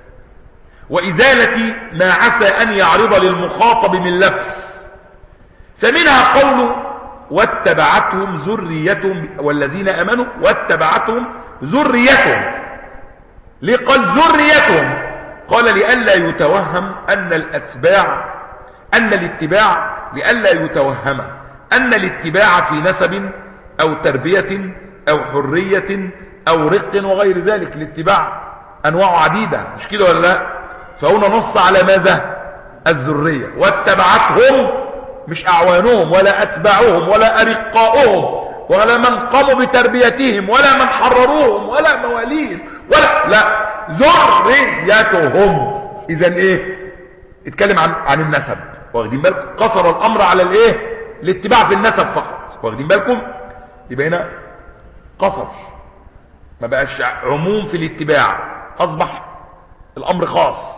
وإزالة ما عسى أن يعرض للمخاطب من لبس. فمنها قوله واتبعتهم ذريتهم والذين آمنوا واتبعتهم ذريتهم. ليه قال ذريتهم؟ قال لئلا يتوهم أن الأتباع أن الاتباع لئلا يتوهم أن الاتباع في نسب أو تربية أو حرية أو رق وغير ذلك. الاتباع أنواع عديدة، مش كده ولا لا؟ فهنا نص على ماذا؟ الذرية. واتبعتهم مش أعوانهم ولا أتباعهم ولا أرقاؤهم ولا من قاموا بتربيتهم ولا من حرروهم ولا مواليهم ولا لا، ذريتهم. إذن إيه؟ اتكلم عن عن النسب. واخدين بالكم؟ قصر الأمر على الإيه؟ الاتباع في النسب فقط. واخدين بالكم؟ يبقى هنا قصر، ما بقاش عموم في الاتباع، أصبح الأمر خاص.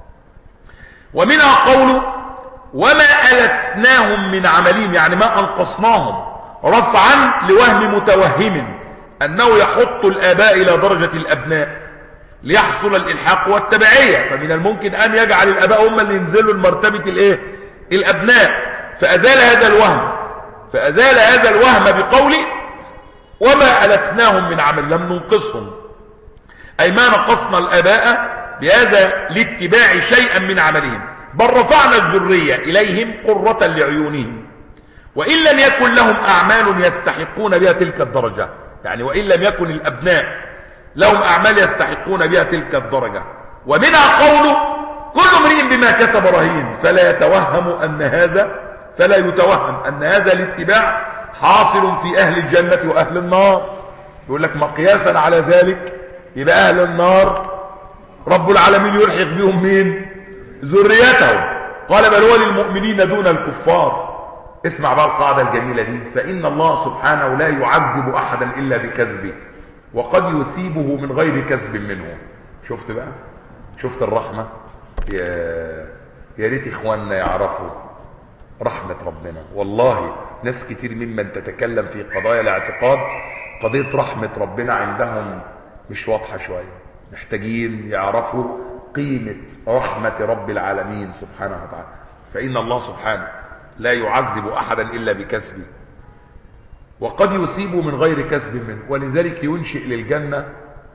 ومنها قوله وما ألتناهم من عملهم، يعني ما أنقصناهم، رفعا لوهم متوهم أنه يحط الآباء إلى درجة الأبناء ليحصل الإلحاق والتبعية. فمن الممكن أن يجعل الآباء هم اللي ينزلوا لمرتبة الإيه؟ الأبناء. فأزال هذا الوهم فأزال هذا الوهم بقوله وما ألتناهم من عمل، لم ننقصهم، أي ما نقصنا الآباء بهذا الاتباع شيئا من عملهم، بل رفعنا الذرية إليهم قرة لعيونهم، وإن لم يكن لهم أعمال يستحقون بها تلك الدرجة. يعني وإن لم يكن الأبناء لهم أعمال يستحقون بها تلك الدرجة. ومنها قوله كل امرئ بما كسب رهين، فلا يتوهم أن هذا فلا يتوهم أن هذا الاتباع حاصل في أهل الجنة وأهل النار. يقول لك مقياسا على ذلك يبقى أهل النار رب العالمين يلحق بهم مين؟ ذريتهم. قال بل هو للمؤمنين دون الكفار. اسمع بقى القاعدة الجميلة دي، فإن الله سبحانه لا يعذب أحدا إلا بكذبه، وقد يثيبه من غير كذب منه. شفت بقى؟ شفت الرحمة؟ يا يا ريت إخواننا يعرفوا رحمة ربنا. والله ناس كتير ممن تتكلم في قضايا الاعتقاد قضية رحمة ربنا عندهم مش واضحة شوية، محتاجين يعرفوا قيمة رحمة رب العالمين سبحانه وتعالى. فإن الله سبحانه لا يعذب أحدا إلا بكسبه، وقد يصيب من غير كسب منه، ولذلك ينشئ للجنة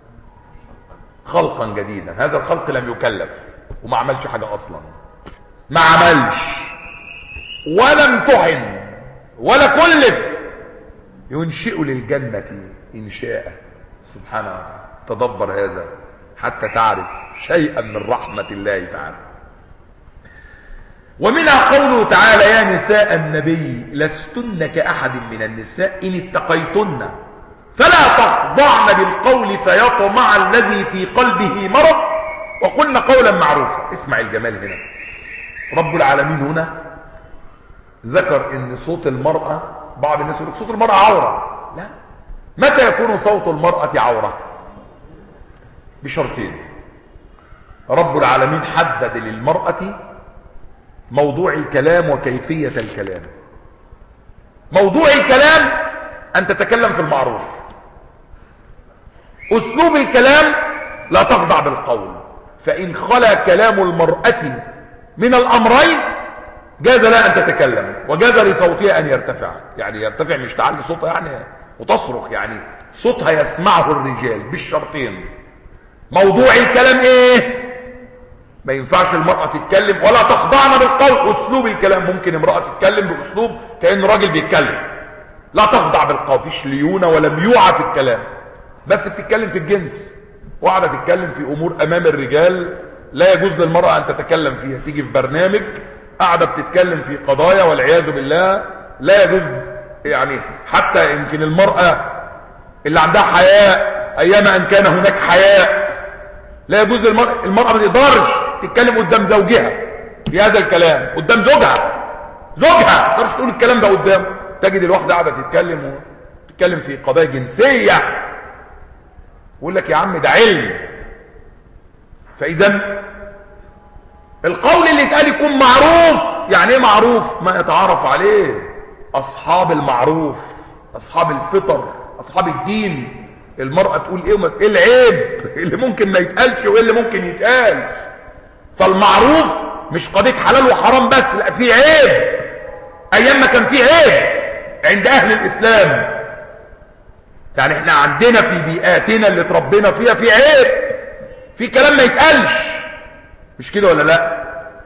خلقا جديدا. هذا الخلق لم يكلف وما عملش حاجة أصلا، ما عملش ولم تحن ولا كلف، ينشئ للجنة إنشاء سبحانه وتعالى. تدبر هذا حتى تعرف شيئا من رحمة الله تعالى. ومنها قوله تعالى يا نساء النبي لستن كأحد من النساء إن اتقيتن فلا تخضعن بالقول فيطمع الذي في قلبه مرض وقلن قولا معروفا. اسمع الجمال هنا، رب العالمين هنا ذكر ان صوت المرأة، بعض الناس يقول لك صوت المرأة عورة. لا، متى يكون صوت المرأة عورة؟ بشرطين. رب العالمين حدد للمرأة موضوع الكلام وكيفية الكلام. موضوع الكلام أن تتكلم في المعروف، أسلوب الكلام لا تخضع بالقول، فإن خلا كلام المرأة من الأمرين جاز لها أن تتكلم وجاز لصوتها أن يرتفع. يعني يرتفع مش تعلي صوتها يعني وتصرخ، يعني صوتها يسمعه الرجال بالشرطين. موضوع الكلام إيه؟ ما ينفعش المرأة تتكلم ولا تخضعنا بالقول. أسلوب الكلام ممكن امرأة تتكلم بأسلوب كأن راجل بيتكلم، لا تخضع بالقول، فيش ليونة ولا ميوعة في الكلام، بس بتتكلم في الجنس وقاعدة تتكلم في أمور أمام الرجال لا يجوز للمرأة أن تتكلم فيها. تيجي في برنامج قاعدة بتتكلم في قضايا والعياذ بالله لا يجوز. يعني حتى يمكن المرأة اللي عندها حياء أيام أن كان هناك حياء لا يجوز للمرأة، المرأة ما تقدرش تتكلم قدام زوجها في هذا الكلام، قدام زوجها زوجها ما تقدرش تقول الكلام ده قدامه. تجد الواحدة قاعدة تتكلم وتتكلم في قضايا جنسية يقول لك يا عم ده علم. فإذا القول اللي اتقال يكون معروف. يعني ايه معروف؟ ما يتعارف عليه أصحاب المعروف، أصحاب الفطر، أصحاب الدين. المرأة تقول ايه وما ايه العيب اللي ممكن ما يتقالش وايه اللي ممكن يتقال. فالمعروف مش قضية حلال وحرام بس، لا، في عيب. ايام ما كان في عيب عند اهل الاسلام، يعني احنا عندنا في بيئاتنا اللي اتربينا فيها في عيب، في كلام ما يتقالش، مش كده ولا لا؟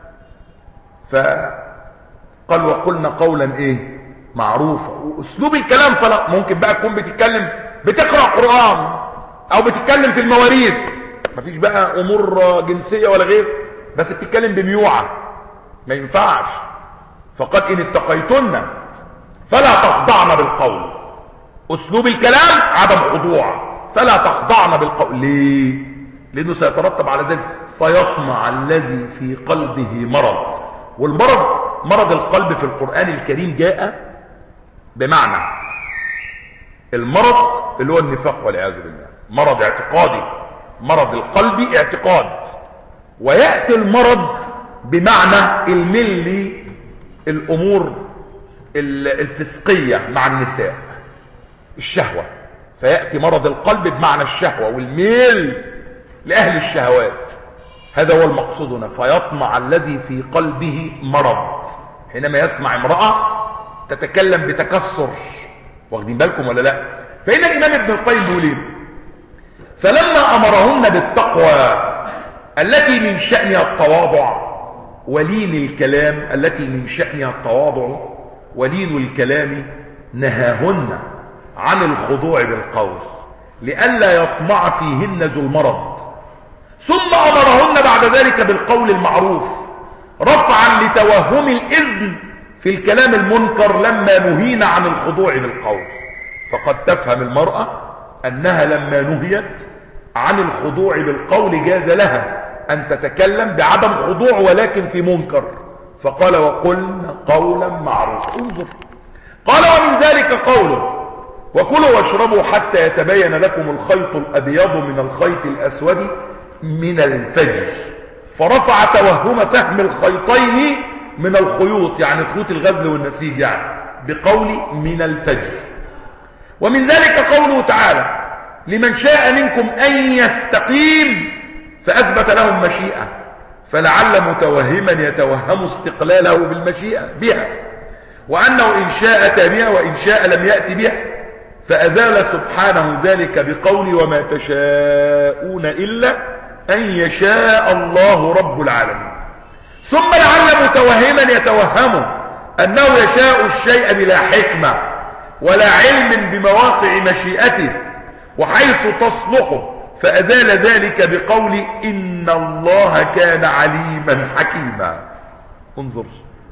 فقال وقلنا قولا ايه معروفا. واسلوب الكلام فلا ممكن بقى تكون بتتكلم بتقرأ قرآن او بتتكلم في المواريث، مفيش بقى امور جنسية ولا غير، بس بتتكلم بميوعة، ما ينفعش. فقد ان اتقيتن فلا تخضعن بالقول. اسلوب الكلام عدم خضوع، فلا تخضعن بالقول. ليه؟ لانه سيترتب على ذلك فيطمع الذي في قلبه مرض. والمرض مرض القلب في القرآن الكريم جاء بمعنى المرض اللي هو النفاق والعياذ بالله، مرض اعتقادي، مرض القلب اعتقاد. ويأتي المرض بمعنى الملي الامور الفسقية مع النساء، الشهوة. فيأتي مرض القلب بمعنى الشهوة والميل لأهل الشهوات. هذا هو المقصود هنا، فيطمع الذي في قلبه مرض. حينما يسمع امرأة تتكلم بتكسر، واخدين بالكم ولا لا؟ فإن الإمام ابن القيم بيقول ايه؟ فلما أمرهن بالتقوى التي من شأنها التواضع ولين الكلام التي من شأنها التواضع ولين الكلام، نهاهن عن الخضوع بالقول لئلا يطمع فيهن ذو المرض، ثم أمرهن بعد ذلك بالقول المعروف رفعا لتوهم الإذن في الكلام المنكر لما نهينا عن الخضوع بالقول. فقد تفهم المرأة أنها لما نهيت عن الخضوع بالقول جاز لها أن تتكلم بعدم خضوع ولكن في منكر، فقال وقلن قولا معروفا. انظر، قال ومن ذلك قوله وكلوا واشربوا حتى يتبين لكم الخيط الأبيض من الخيط الأسود من الفجر، فرفع توهم فهم الخيطين من الخيوط، يعني خيوط الغزل والنسيج، يعني بقول من الفجر. ومن ذلك قوله تعالى لمن شاء منكم أن يستقيم فأثبت لهم مشيئة، فلعل متوهما يتوهم استقلاله بالمشيئة بها، وأنه إن شاء أتى بها وإن شاء لم يأتي بها، فأزال سبحانه ذلك بقول وما تشاءون إلا أن يشاء الله رب العالمين. ثم لعل متوهما يتوهم أنه يشاء الشيء بلا حكمة ولا علم بمواقع مشيئته وحيث تصلحه، فأزال ذلك بقول إن الله كان عليما حكيما. انظر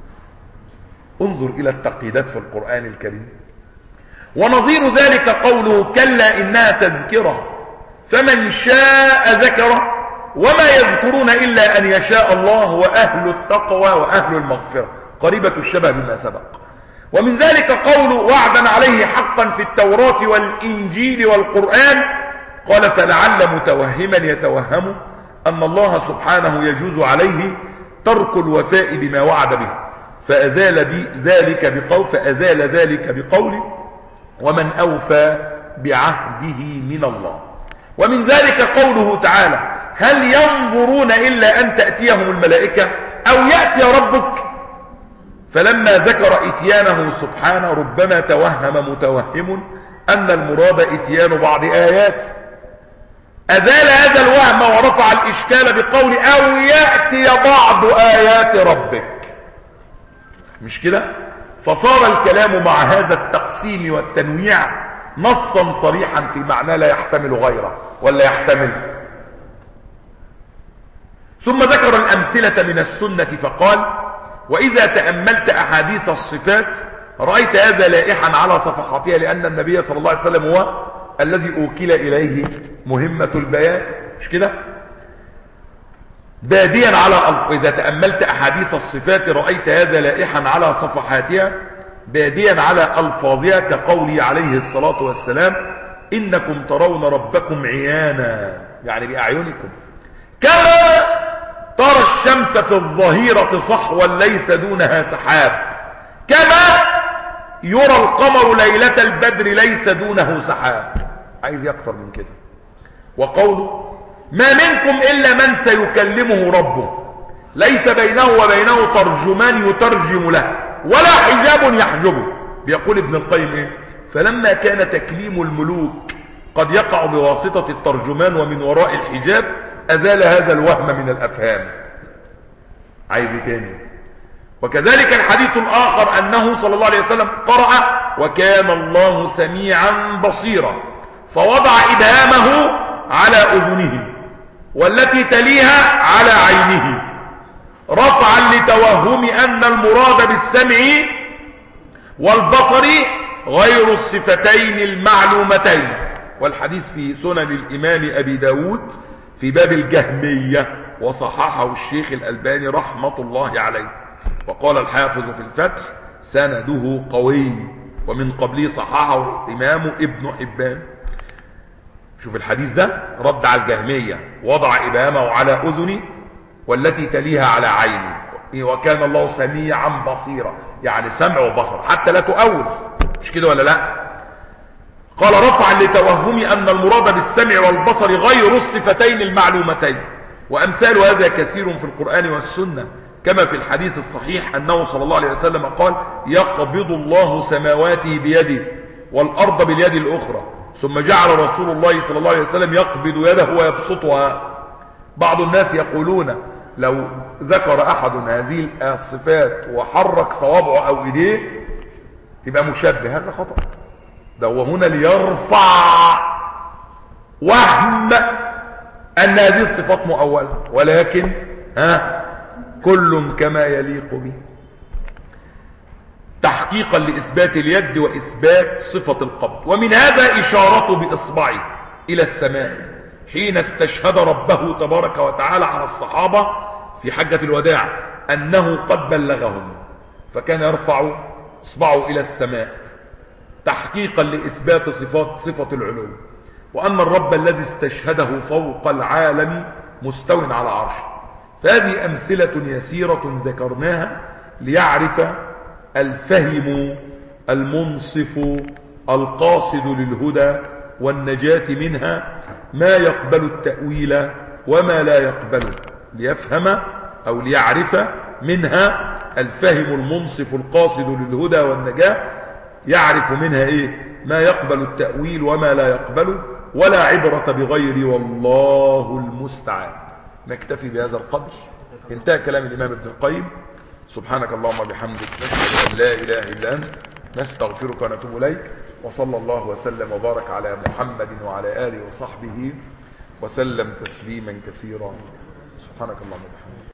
انظر إلى التقييدات في القرآن الكريم. ونظير ذلك قوله كلا إنها تذكرة فمن شاء ذكره وما يذكرون إلا أن يشاء الله وأهل التقوى وأهل المغفرة، قريبة الشبه بما سبق. ومن ذلك قوله وعدا عليه حقا في التوراة والإنجيل والقرآن، قال فلعل متوهما يتوهم أن الله سبحانه يجوز عليه ترك الوفاء بما وعد به، فأزال ذلك بقول فأزال ذلك بقوله ومن أوفى بعهده من الله. ومن ذلك قوله تعالى هل ينظرون إلا أن تأتيهم الملائكة أو يأتي ربك، فلما ذكر إتيانه سبحانه ربما توهم متوهم أن المراد إتيان بعض آياته، أزال هذا الوهم ورفع الإشكال بقول أو يأتي بعض آيات ربك، مش كده؟ فصار الكلام مع هذا التقسيم والتنويع نصا صريحا في معنى لا يحتمل غيره ولا يحتمل. ثم ذكر الأمثلة من السنة فقال وإذا تأملت أحاديث الصفات رأيت هذا لائحا على صفحاتها، لأن النبي صلى الله عليه وسلم هو الذي أوكل إليه مهمة البيان، مش كده؟ باديا على ألف... إذا تأملت أحاديث الصفات رأيت هذا لائحا على صفحاتها باديا على ألفاظها، كقوله عليه الصلاة والسلام إنكم ترون ربكم عيانا، يعني بأعينكم، كما ترى الشمس في الظهيرة صحوا ليس دونها سحاب، كما يرى القمر ليلة البدر ليس دونه سحاب. عايز يكتر من كده. وقوله ما منكم إلا من سيكلمه ربه ليس بينه وبينه ترجمان يترجم له ولا حجاب يحجبه. بيقول ابن القيم إيه؟ فلما كان تكليم الملوك قد يقع بواسطة الترجمان ومن وراء الحجاب أزال هذا الوهم من الأفهام. عايز تاني. وكذلك الحديث الآخر أنه صلى الله عليه وسلم قرأ وكان الله سميعا بصيرا، فوضع إبهامه على أذنه والتي تليها على عينه رفعا لتوهم أن المراد بالسمع والبصر غير الصفتين المعلومتين. والحديث في سنن الإمام أبي داود في باب الجهمية، وصححه الشيخ الألباني رحمة الله عليه، وقال الحافظ في الفتح سنده قوي، ومن قبله صححه الإمام ابن حبان. شوف الحديث ده رد على الجهمية، وضع إبهامه على أذني والتي تليها على عيني، وكان الله سميعا بصيرا، يعني سمع وبصر، حتى لا تؤول، مش كده ولا لا؟ قال رفعا لتوهم أن المراد بالسمع والبصر غير الصفتين المعلومتين. وأمثال هذا كثير في القرآن والسنة، كما في الحديث الصحيح أنه صلى الله عليه وسلم قال: يقبض الله سماواته بيده والأرض باليد الأخرى، ثم جعل رسول الله صلى الله عليه وسلم يقبض يده ويبسطها. بعض الناس يقولون لو ذكر أحد هذه الصفات وحرك صوابعه أو إيديه يبقى مشبه. هذا خطأ. ده وهنا ليرفع وهم أن هذه الصفات مؤولة، ولكن ها كل كما يليق به، تحقيقا لإثبات اليد وإثبات صفة القبض. ومن هذا إشارته بإصبعه إلى السماء حين استشهد ربه تبارك وتعالى على الصحابة في حجة الوداع أنه قد بلغهم، فكان يرفع إصبعه إلى السماء تحقيقا لإثبات صفات صفة العلو، وأن الرب الذي استشهده فوق العالم مستو على عرشه. فهذه أمثلة يسيرة ذكرناها ليعرف الفهم المنصف القاصد للهدى والنجاة منها ما يقبل التأويل وما لا يقبله، ليفهم أو ليعرف منها الفهم المنصف القاصد للهدى والنجاة، يعرف منها إيه؟ ما يقبل التأويل وما لا يقبله، ولا عبرة بغير، والله المستعان. نكتفي بهذا القدر. انتهى كلام الإمام ابن القيم. سبحانك اللهم وبحمدك، نشهد أن لا إله إلا أنت، نستغفرك ونتوب إليك، وصلى الله وسلم وبارك على محمد وعلى آله وصحبه وسلم تسليما كثيرا. سبحانك اللهم وبحمدك.